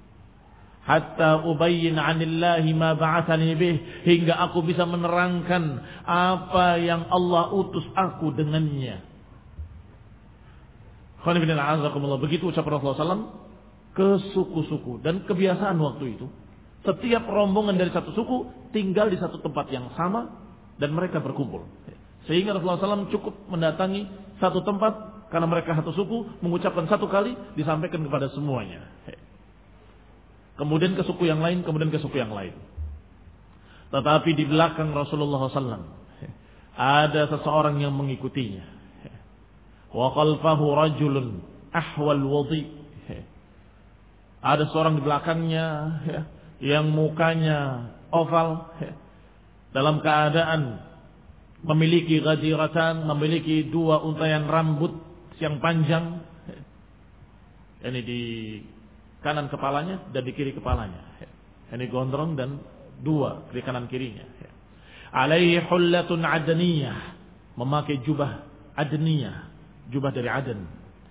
Hatta ubayyin 'anillahi ma ba'athani bih, hingga aku bisa menerangkan apa yang Allah utus aku dengannya. Begitu ucap Rasulullah sallallahu alaihi wasallam ke suku-suku, dan kebiasaan waktu itu setiap rombongan dari satu suku tinggal di satu tempat yang sama dan mereka berkumpul. Sehingga Rasulullah sallallahu alaihi wasallam cukup mendatangi satu tempat karena mereka satu suku, mengucapkan satu kali disampaikan kepada semuanya. Kemudian ke suku yang lain, kemudian ke suku yang lain. Tetapi di belakang Rasulullah sallallahu alaihi wasallam ada seseorang yang mengikutinya. Wa khalfahu rajulun ahwal wadi. Ada seorang di belakangnya yang mukanya oval, dalam keadaan memiliki ghadiratan, memiliki dua untayan rambut yang panjang, ini di kanan kepalanya dan di kiri kepalanya. Ini gondrong dan dua di kanan kirinya. Alaihi hullatun adaniyah, memakai jubah adaniyah, jubah dari Aden.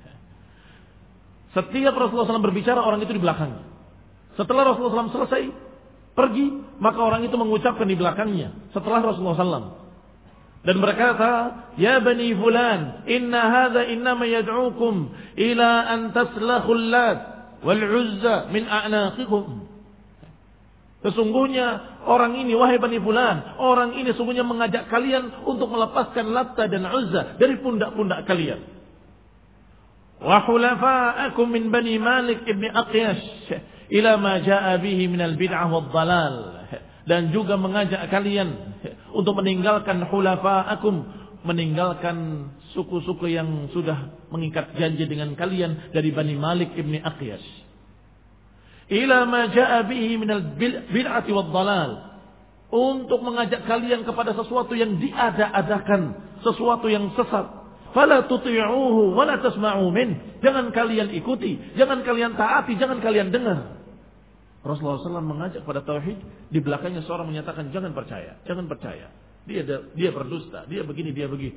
Setiap Rasulullah sallallahu alaihi wasallam berbicara, orang itu di belakangnya. Setelah Rasulullah sallallahu alaihi wasallam selesai pergi, maka orang itu mengucapkan di belakangnya setelah Rasulullah sallallahu alaihi wasallam dan berkata, ya bani fulan, inna hadza innama yad'ukum ila an taslakhul lat wal uzza min a'naqikum. Sesungguhnya orang ini, wahai bani fulan, orang ini sesungguhnya mengajak kalian untuk melepaskan Latta dan Uzza dari pundak-pundak kalian. Wa hulafa'akum min bani Malik ibn Aqyash ila ma jaa bihi min al-bid'ah wad dalal. Dan juga mengajak kalian untuk meninggalkan hulafa'akum, meninggalkan suku-suku yang sudah mengikat janji dengan kalian dari bani Malik ibn Aqyash. Ila ma jaa bihi minal bid'ati wad dalal, untuk mengajak kalian kepada sesuatu yang diada-adakan, sesuatu yang sesat. fala tuti'uhu wa la tasma'u min. Jangan kalian ikuti, jangan kalian taati, jangan kalian dengar. Rasulullah shallallahu alaihi wasallam mengajak pada tauhid, di belakangnya seorang menyatakan jangan percaya, jangan percaya. Dia dia berdusta, dia begini, dia begitu.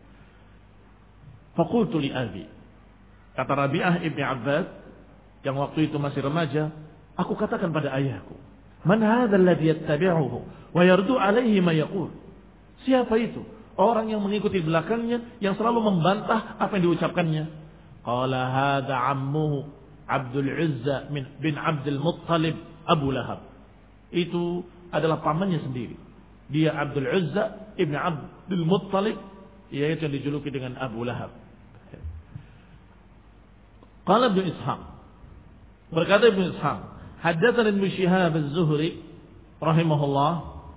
Faqultu li abi, kata Rabi'ah ibni Abbas yang waktu itu masih remaja, aku katakan pada ayahku, man hadzal ladzi yattabi'uhu wa yardu alaihi ma yaqul. Siapa itu? Orang yang mengikuti belakangnya, yang selalu membantah apa yang diucapkannya. Qala hadza ammuhu Abdul Uzza bin Abdul Muttalib Abu Lahab. Itu adalah pamannya sendiri. Dia Abdul Uzza ibn Abdul Muttalib, yaitu yang dijuluki dengan Abu Lahab. Qala Ibnu Ishaq, berkata Ibnu Ishaq, haddatsana Ibnu Syihab Az-Zuhri rahimahullah,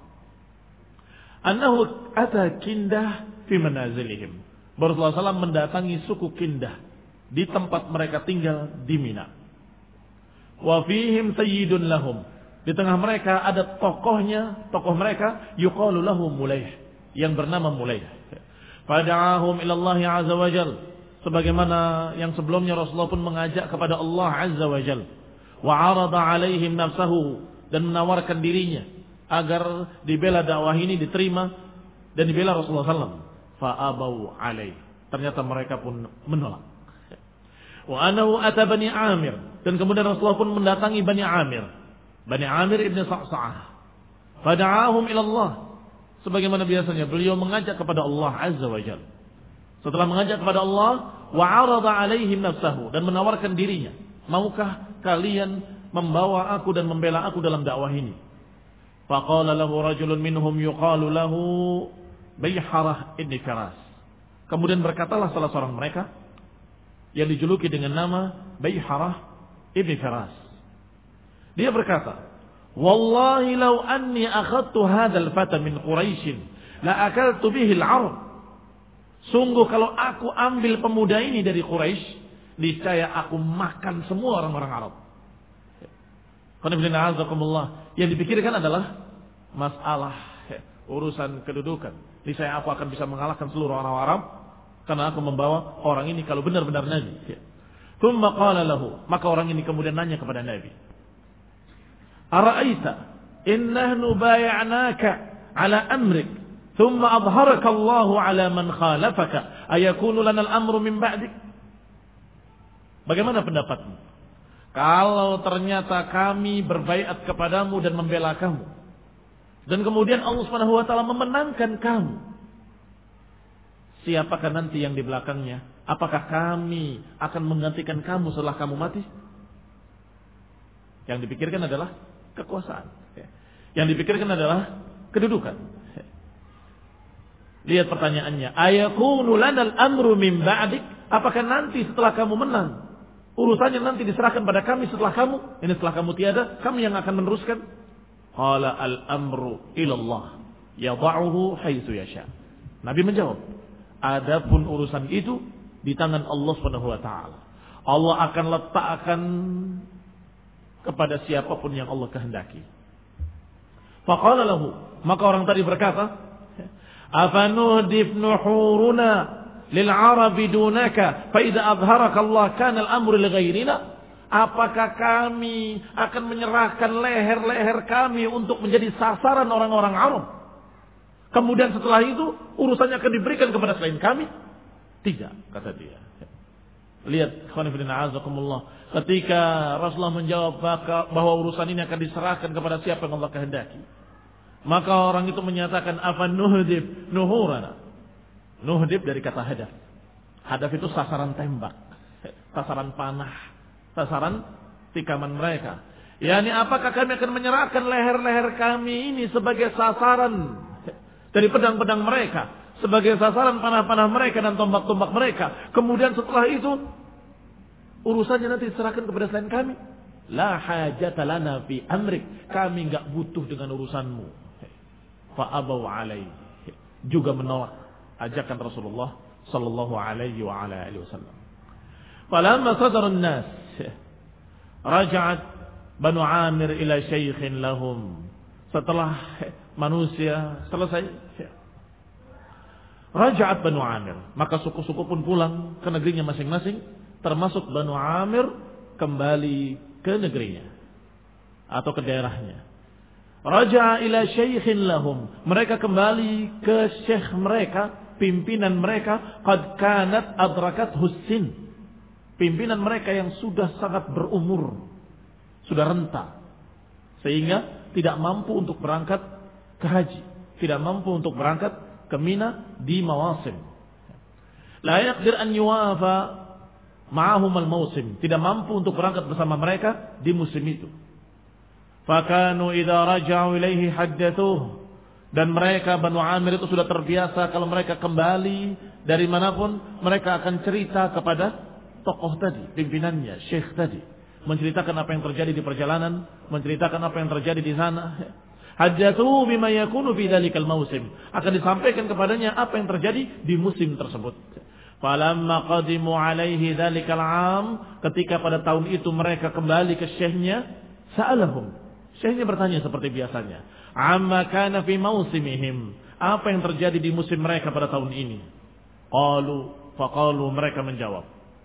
annahu ata Kindah fi manazilihim. Rasulullah shallallahu alaihi wasallam mendatangi suku Kindah di tempat mereka tinggal di Mina. Wa fihim sayyidun lahum. Di tengah mereka ada tokohnya, tokoh mereka yuqalu lahu Mulaih, yang bernama Mulaih. Fada'ahum ila Allah azza wa jal, sebagaimana yang sebelumnya Rasulullah pun mengajak kepada Allah azza wa jal. Wa 'arada 'alaihim nafsahu, dan menawarkan dirinya agar dibela dakwah ini diterima dan dibela Rasulullah sallallahu alaihi wasallam. Fa abau 'alaih. Ternyata mereka pun menolak. Wa anahu ata Bani Amir, dan kemudian Rasulullah pun mendatangi Bani Amir, Bani Amir ibn Sa'sa'ah. Fada'ahum ila Allah, sebagaimana biasanya beliau mengajak kepada Allah azza wa jalla. Setelah mengajak kepada Allah, wa 'arada 'alaihim nafsahu, dan menawarkan dirinya, maukah kalian membawa aku dan membela aku dalam dakwah ini? Faqala lahu rajulun minhum yuqalu lahu Bayharah ibn Firas. Kemudian berkatalah salah seorang mereka yang dijuluki dengan nama Bayharah ibn Firas. Dia berkata, "Wallahi law anni akhadtu hadzal fata min Quraisy la akaltu bihi al-'arab." Sungguh kalau aku ambil pemuda ini dari Quraisy, niscaya aku makan semua orang-orang Arab. Yang dipikirkan adalah masalah urusan kedudukan. Niscaya aku akan bisa mengalahkan seluruh orang Arab karena aku membawa orang ini kalau benar-benar nabi. Tsumma qala lahu, maka orang ini kemudian nanya kepada Nabi, "Ara'aita inna nubay'anaka ala amrik, thumma adharaka Allahu ala man khalafaka, ayakunu lana al-amru min ba'dik?" Bagaimana pendapatmu kalau ternyata kami berbaiat kepadamu dan membela kamu, dan kemudian Allah Subhanahu wa taala memenangkan kamu? Siapakah nanti yang di belakangnya? Apakah kami akan menggantikan kamu setelah kamu mati? Yang dipikirkan adalah kekuasaan. Yang dipikirkan adalah kedudukan. Lihat pertanyaannya. Ayakunu lanal amru min ba'dik? Apakah nanti setelah kamu menang, urusannya nanti diserahkan pada kami setelah kamu? Ini setelah kamu tiada, kami yang akan meneruskan? Qala al-amru ilallah yada'uhu haitsu yasha. Nabi menjawab, adapun urusan itu di tangan Allah Subhanahu wa taala. Allah akan letakkan kepada siapapun yang Allah kehendaki. Faqala lahu, maka orang tadi berkata, afanuhdif nuhuruna lil arabi dunaka fa idza adharaka Allah kana al-amru li ghairina? Apakah kami akan menyerahkan leher-leher kami untuk menjadi sasaran orang-orang Arab? Kemudian setelah itu urusannya akan diberikan kepada selain kami? Tidak, kata dia. Lihat, ketika Rasulullah menjawab bahwa urusan ini akan diserahkan kepada siapa yang Allah kehendaki, maka orang itu menyatakan, afan nuhdib nuhurana. Nuhdib dari kata hadaf. Hadaf itu sasaran tembak, sasaran panah, sasaran tikaman mereka. Yani apakah kami akan menyerahkan leher-leher kami ini sebagai sasaran dari pedang-pedang mereka, sebagai sasaran panah-panah mereka dan tombak-tombak mereka. Kemudian setelah itu urusannya nanti diserahkan kepada selain kami. La hajata lana fi amrik. Kami enggak butuh dengan urusanmu. Fa abau alaihi. Juga menolak ajakan Rasulullah sallallahu alaihi wa ala alihi wasallam. Falamma sadara an-nas raja'at Banu Amir ila syaikhin lahum. Setelah manusia selesai, Raja'at Banu Amir. Maka suku-suku pun pulang ke negerinya masing-masing. Termasuk Banu Amir kembali ke negerinya. Atau ke daerahnya. Raja'a ila syaikhin lahum. Mereka kembali ke syekh mereka. Pimpinan mereka. Qad kanat adrakat hussin. Pimpinan mereka yang sudah sangat berumur. Sudah renta. Sehingga tidak mampu untuk berangkat ke haji. Tidak mampu untuk berangkat ke Mina di mawasim. La yaqdir an yuwafa ma'ahum al-mawsim. Tidak mampu untuk berangkat bersama mereka di musim itu. Fakanu idza raja'u ilaihi haddatsuh. Dan mereka Banu Amir itu sudah terbiasa kalau mereka kembali dari manapun mereka akan cerita kepada tokoh tadi, pimpinannya, syekh tadi, menceritakan apa yang terjadi di perjalanan, menceritakan apa yang terjadi di sana. Haddatsu bima yakunu fi dzalikal mausim. Akan disampaikan kepadanya apa yang terjadi di musim tersebut. Falamma qadimu alaihi dzalikal am, ketika pada tahun itu mereka kembali ke syekhnya, sa'alahum. Syekhnya bertanya seperti biasanya, amma kana fi mausimihim. Apa yang terjadi di musim mereka pada tahun ini? Qalu, faqalu, mereka menjawab.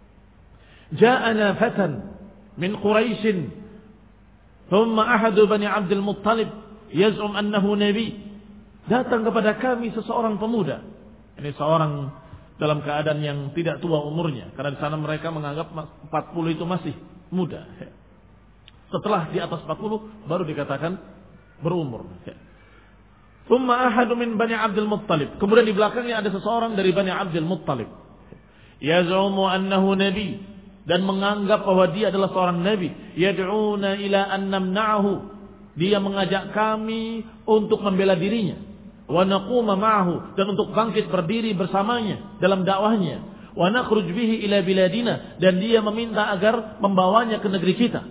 Ja'ana fatan min Quraisy, thumma ahadu bani Abdul Muttalib yaz'um annahu nabi. Datang kepada kami seseorang pemuda. Ini seorang dalam keadaan yang tidak tua umurnya, karena di sana mereka menganggap empat puluh itu masih muda. Setelah di atas empat puluh baru dikatakan berumur. Thumma ahadu min bani Abdul Muttalib. Kemudian di belakangnya ada seseorang dari bani Abdul Muttalib. Yaz'umu annahu nabi, dan menganggap bahwa dia adalah seorang nabi. Yad'una ila an namna'ahu. Dia mengajak kami untuk membela dirinya. Wa naquma ma'ahu, dan untuk bangkit berdiri bersamanya dalam dakwahnya. Wa nakhruj bihi ila biladina, dan dia meminta agar membawanya ke negeri kita.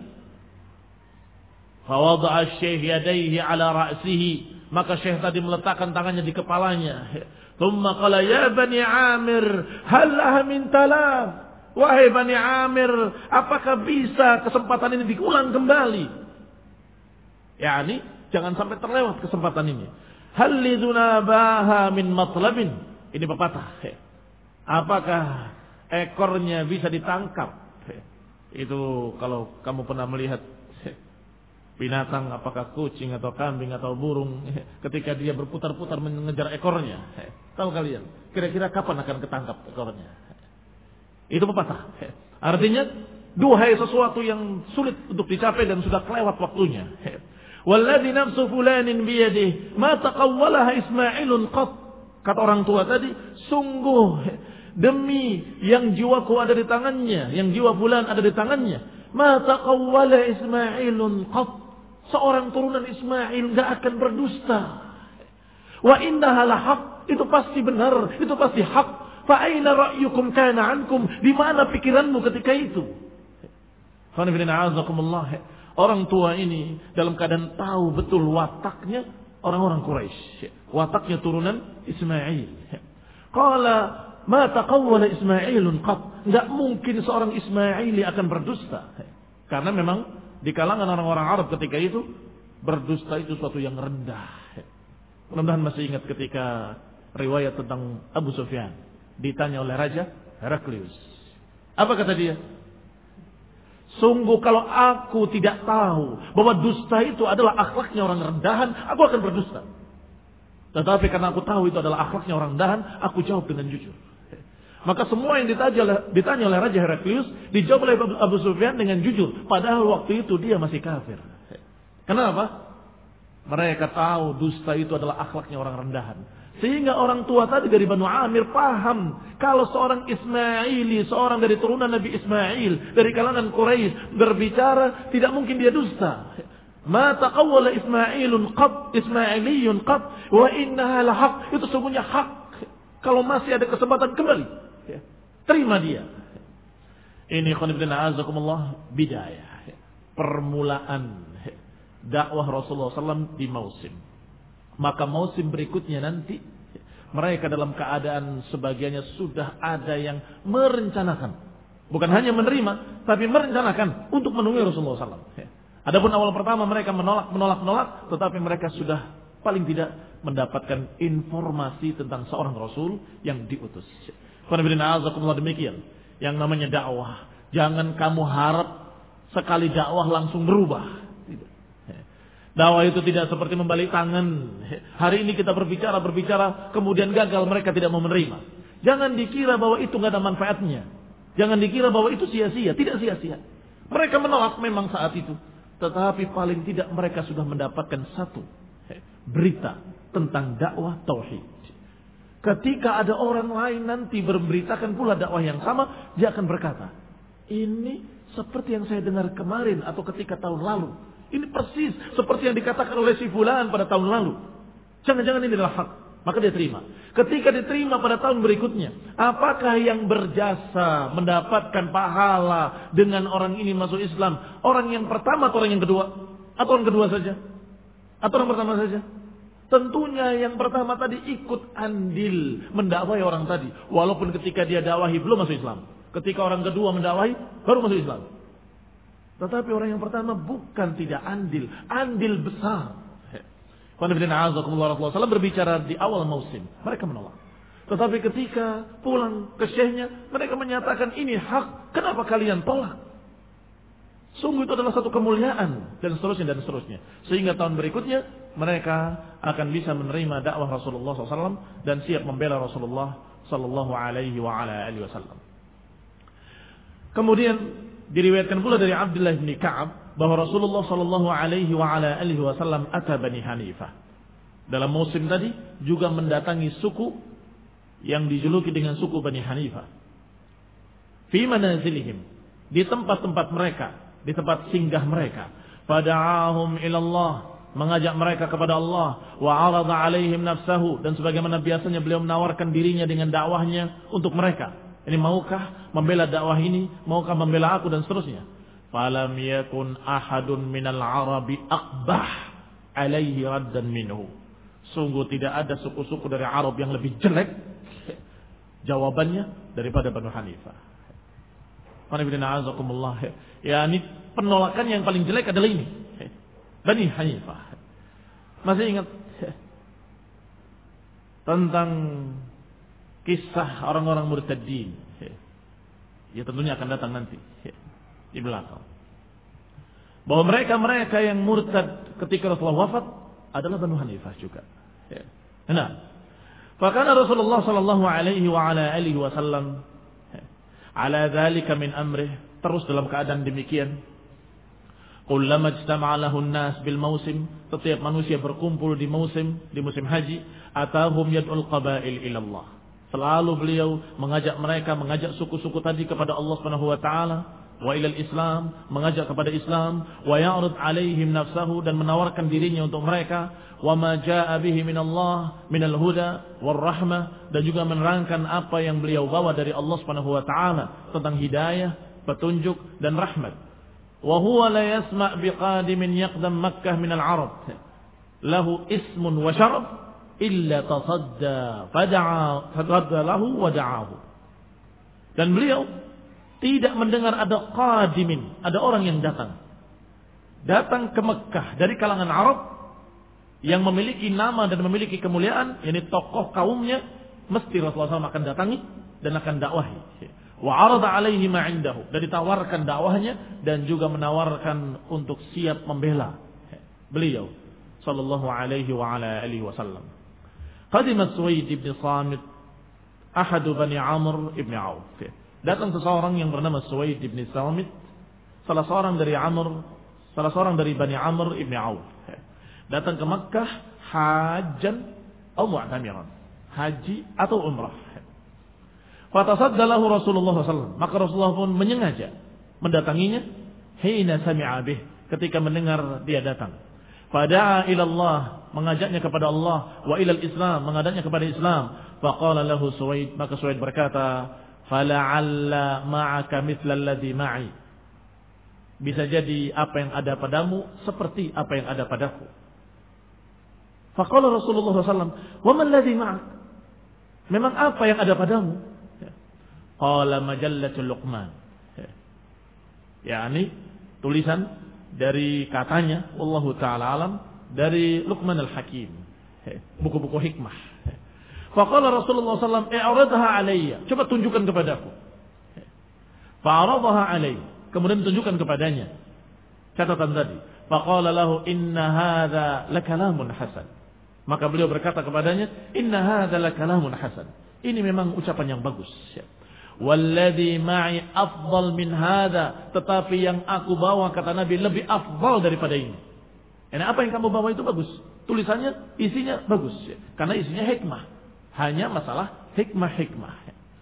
Fa wada'a asy-syaikh yadayhi ala ra'sihi, maka syekh tadi meletakkan tangannya di kepalanya. Tsumma qala ya bani Amir, hal laha min talam? Wahai Bani Amir, apakah bisa kesempatan ini diulang kembali? Yani, jangan sampai terlewat kesempatan ini. Hal lidunabaha min matlabin. Ini pepatah. Apakah ekornya bisa ditangkap? Itu kalau kamu pernah melihat binatang, apakah kucing atau kambing atau burung, ketika dia berputar-putar mengejar ekornya. Tahu kalian, kira-kira kapan akan ketangkap ekornya? Itu pepatah. Artinya, duhai sesuatu yang sulit untuk dicapai dan sudah kelewat waktunya. Walladzi nafsu fulanin biyadihi ma taqawwalaha Ismailun qat. Kata orang tua tadi, sungguh demi yang jiwaku ada di tangannya, yang jiwa fulan ada di tangannya, ma taqawwala Ismailun qat. Seorang turunan Ismail enggak akan berdusta. Wa innaha lahaq, itu pasti benar, itu pasti hak. Fa aina ra'yukum kana ankum? Di mana pikiranmu ketika itu? Orang tua ini dalam keadaan tahu betul wataknya orang-orang Quraisy, wataknya turunan Ismail. Qala ma taqawwala Ismailun qat. Enggak mungkin seorang Ismaili akan berdusta. Karena memang di kalangan orang-orang Arab ketika itu berdusta itu suatu yang rendah. Mudah-mudahan masih ingat ketika riwayat tentang Abu Sufyan ditanya oleh Raja Heraklius. Apa kata dia? Sungguh kalau aku tidak tahu bahwa dusta itu adalah akhlaknya orang rendahan, aku akan berdusta. Tetapi karena aku tahu itu adalah akhlaknya orang rendahan, aku jawab dengan jujur. Maka semua yang ditanya, ditanya oleh Raja Heraklius dijawab oleh Abu Sufyan dengan jujur. Padahal waktu itu dia masih kafir. Kenapa? Mereka tahu dusta itu adalah akhlaknya orang rendahan. Sehingga orang tua tadi dari Banu Amir paham kalau seorang Ismaili, seorang dari turunan Nabi Ismail, dari kalangan Quraisy berbicara, tidak mungkin dia dusta. Ma taqawwala Ismailun qat, Ismailiyun qat, wa innaha lahaq. Itu sungguhnya hak. Kalau masih ada kesempatan kembali, terima dia. Ini khonibdina azakumullah bidayah, permulaan dakwah Rasulullah sallallahu alaihi wasallam di mausim. Maka musim berikutnya nanti mereka dalam keadaan sebagiannya sudah ada yang merencanakan, bukan hanya menerima, tapi merencanakan untuk menemui Rasulullah sallallahu alaihi wasallam. Adapun awal pertama mereka menolak, menolak, menolak, tetapi mereka sudah Paling tidak mendapatkan informasi tentang seorang Rasul yang diutus. Demikian. Yang namanya dakwah. Jangan kamu harap sekali dakwah langsung berubah. Dakwah itu tidak seperti membalik tangan. Hari ini kita berbicara, berbicara, kemudian gagal, mereka tidak mau menerima. Jangan dikira bahwa itu nggak ada manfaatnya. Jangan dikira bahwa itu sia-sia. Tidak sia-sia. Mereka menolak memang saat itu. Tetapi paling tidak mereka sudah mendapatkan satu berita tentang dakwah tauhid. Ketika ada orang lain nanti berberitakan pula dakwah yang sama, dia akan berkata, ini seperti yang saya dengar kemarin atau ketika tahun lalu. Ini persis seperti yang dikatakan oleh si fulan pada tahun lalu. Jangan-jangan ini adalah hak. Maka dia terima. Ketika diterima pada tahun berikutnya, apakah yang berjasa mendapatkan pahala dengan orang ini masuk Islam? Orang yang pertama atau orang yang kedua? Atau orang kedua saja? Atau orang pertama saja? Tentunya yang pertama tadi ikut andil mendakwai orang tadi. Walaupun ketika dia dakwahi belum masuk Islam. Ketika orang kedua mendakwahi baru masuk Islam. Tetapi orang yang pertama bukan tidak andil. Andil besar. Rasulullah berbicara di awal musim. Mereka menolak. Tetapi ketika pulang ke syekhnya, mereka menyatakan ini hak. Kenapa kalian tolak? Sungguh itu adalah satu kemuliaan. Dan seterusnya dan seterusnya. Sehingga tahun berikutnya mereka akan bisa menerima dakwah Rasulullah shallallahu alaihi wasallam. Dan siap membela Rasulullah sallallahu alaihi wasallam. Kemudian diriwayatkan pula dari Abdullah bin Ka'ab bahwa Rasulullah sallallahu alaihi wasallam ata Bani Hanifah. Dalam musim tadi juga mendatangi suku yang dijuluki dengan suku Bani Hanifah. Fi manazilihim, di tempat-tempat mereka, di tempat singgah mereka. Fada'ahum ila Allah, mengajak mereka kepada Allah, wa 'arada 'alaihim nafsahu, dan sebagaimana biasanya beliau menawarkan dirinya dengan dakwahnya untuk mereka. Ini maukah membela dakwah ini? Maukah membela aku? Dan seterusnya. Falam yakun ahadun minal arabi aqbah alaihi raddan minhu. Sungguh tidak ada suku-suku dari Arab yang lebih jelek jawabannya daripada Banu Hanifah. Ya, ini penolakan yang paling jelek adalah ini. Bani Hanifah. Masih ingat tentang kisah orang-orang murtadin? Ya tentunya akan datang nanti di belakang. Bahwa mereka-mereka yang murtad ketika Rasulullah wafat adalah Banu Hanifah juga. Nah, fakana Rasulullah sallallahu alaihi wa ala alihi wasallam ala dzalika min amrih, terus dalam keadaan demikian. Kullama ijtama'a lahu an-nas bil mausim, setiap manusia berkumpul di musim, di musim haji, atahum yad'ul qabail ila Allah. Selalu beliau mengajak mereka, mengajak suku-suku tadi kepada Allah Subhanahu wa taala, wa ilal Islam, mengajak kepada Islam, wa ya'rud 'alaihim nafsahu, dan menawarkan dirinya untuk mereka, wa ma jaa'a bihi min Allah minal huda war rahmah, dan juga menerangkan apa yang beliau bawa dari Allah Subhanahu wa taala tentang hidayah, petunjuk dan rahmat. Wa huwa la yasma' biqadimin yaqdam Makkah minal Arab lahu ismun wa syaraf illa tasadda fada'a fadda lahu wa da'ahu. Dan beliau tidak mendengar ada qadimin, ada orang yang datang datang ke Mekah dari kalangan Arab yang memiliki nama dan memiliki kemuliaan, yakni tokoh kaumnya, mesti Rasulullah shallallahu alaihi wasallam akan datangi dan akan dakwahi. Wa 'arada 'alaihi ma 'indahu, dan ditawarkan dakwahnya dan juga menawarkan untuk siap membela beliau sallallahu alaihi wa ala alihi wasallam. Qadima Suwaid ibn Samit ahadu Bani Amr ibn Auf. Datang seseorang yang bernama Suwaid ibn Samit, salah seorang dari Amr, salah seorang dari Bani Amr ibn Auf. Datang ke Makkah hajan atau mu'tamiran, haji atau umrah. Fatasadda lahu Rasulullah sallallahu alaihi wasallam, maka Rasulullah pun menyengaja mendatanginya hina sami'a bih, ketika mendengar dia datang. Fada'a ila Allah, mengajaknya kepada Allah, wa ilal Islam, mengajaknya kepada Islam. Faqala lahu Suwaid, maka Suwaid berkata, fala'alla ma'aka mithla alladhi ma'i, bisa jadi apa yang ada padamu seperti apa yang ada padaku. Faqala Rasulullah sallallahu alaihi wasallam, wa man alladhi ma'ak, memang apa yang ada padamu? Qala majallatul Luqman, yakni tulisan dari katanya, wallahu ta'ala alam, dari Luqman al-Hakim. buku-buku hikmah. Faqala Rasulullah sallallahu alaihi wasallam, "I'ridha alayya." Coba tunjukkan kepadaku. Fa'aradaha alayhi. Kemudian tunjukkan kepadanya catatan tadi. Faqala lahu, "Inna hadza lakalamun hasan." Maka beliau berkata kepadanya, "Inna hadza lakalamun hasan." Ini memang ucapan yang bagus. Walladhi ma'i afdal min hadza, tetapi yang aku bawa kata Nabi lebih afdal daripada ini. Ini apa yang kamu bawa itu bagus. Tulisannya, isinya bagus. Karena isinya hikmah. Hanya masalah hikmah-hikmah.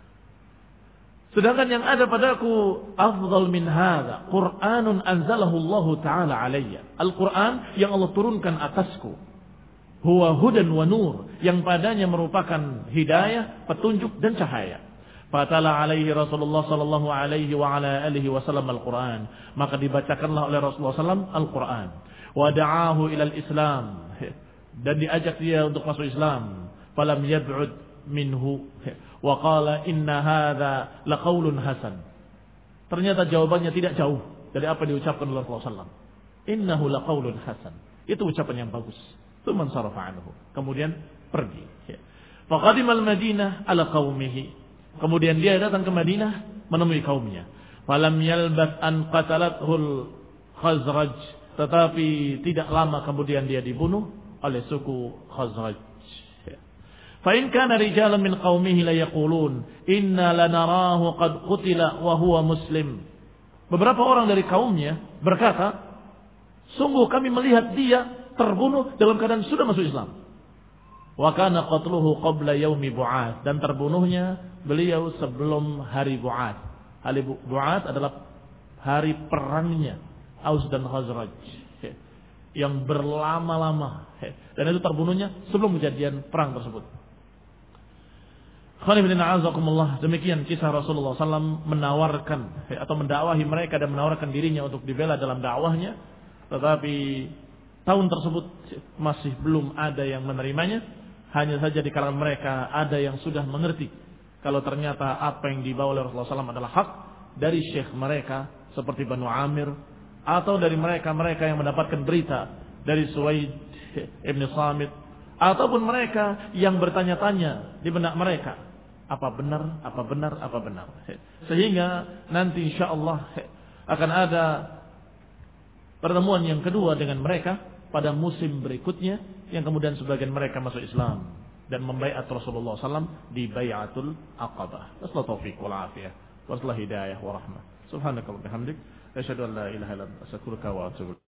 Sedangkan yang ada padaku afdal min hadza, Qur'anun anzalahu Allah taala alayya. Al-Qur'an yang Allah turunkan atasku. Huwa hudan wa nur, yang padanya merupakan hidayah, petunjuk dan cahaya. Fatala alaihi Rasulullah sallallahu alaihi wa ala alihi wasallam Al-Qur'an. Maka dibacakanlah oleh Rasulullah sallallahu alaihi wasallam Al-Qur'an. Wa da'ahu ilal Islam. Dan diajak dia untuk masuk Islam. Falam yab'ud minhu. Wa qala inna hadza laqaulun hasan. Ternyata jawabannya tidak jauh dari apa yang diucapkan oleh Rasulullah sallallahu alaihi wasallam. Innahu laqaulun hasan. Itu ucapan yang bagus. Tsumma sarafa anhu. Kemudian pergi. Faqadimal Madinah ala qaumihi. Kemudian dia datang ke Madinah menemui kaumnya. Falam yalbas an qatalathul Khazraj, tetapi tidak lama kemudian dia dibunuh oleh suku Khazraj. Fa in kana rijalan min qaumihi la yaqulun inna lanarahu qad qutila wa huwa muslim. Beberapa orang dari kaumnya berkata, sungguh kami melihat dia terbunuh dalam keadaan sudah masuk Islam. Wa kana qatluhu qabla yaumi Bu'ats, dan terbunuhnya beliau sebelum hari Bu'ats. Hari Bu'ats adalah hari perangnya Aus dan Khazraj yang berlama-lama, dan itu terbunuhnya sebelum kejadian perang tersebut. Demikian kisah Rasulullah sallallahu alaihi wasallam menawarkan atau mendakwahi mereka dan menawarkan dirinya untuk dibela dalam dakwahnya, tetapi tahun tersebut masih belum ada yang menerimanya. Hanya saja di kalangan mereka ada yang sudah mengerti kalau ternyata apa yang dibawa oleh Rasulullah sallallahu alaihi wasallam adalah hak dari syekh mereka seperti Banu Amir, atau dari mereka-mereka yang mendapatkan berita dari Suwaid ibn Samit, ataupun mereka yang bertanya-tanya di benak mereka, apa benar, apa benar, apa benar. Sehingga nanti insyaallah akan ada pertemuan yang kedua dengan mereka pada musim berikutnya, yang kemudian sebagian mereka masuk Islam dan membaiat Rasulullah sallallahu alaihi wasallam di bai'atul Aqabah. Wassalamu taufiq wal afiyah, wassalamu hidayah wa rahmah. Subhanakallahumma bihamdik, asyhadu an la ilaha illa anta astaghfiruka wa atubu ilaik.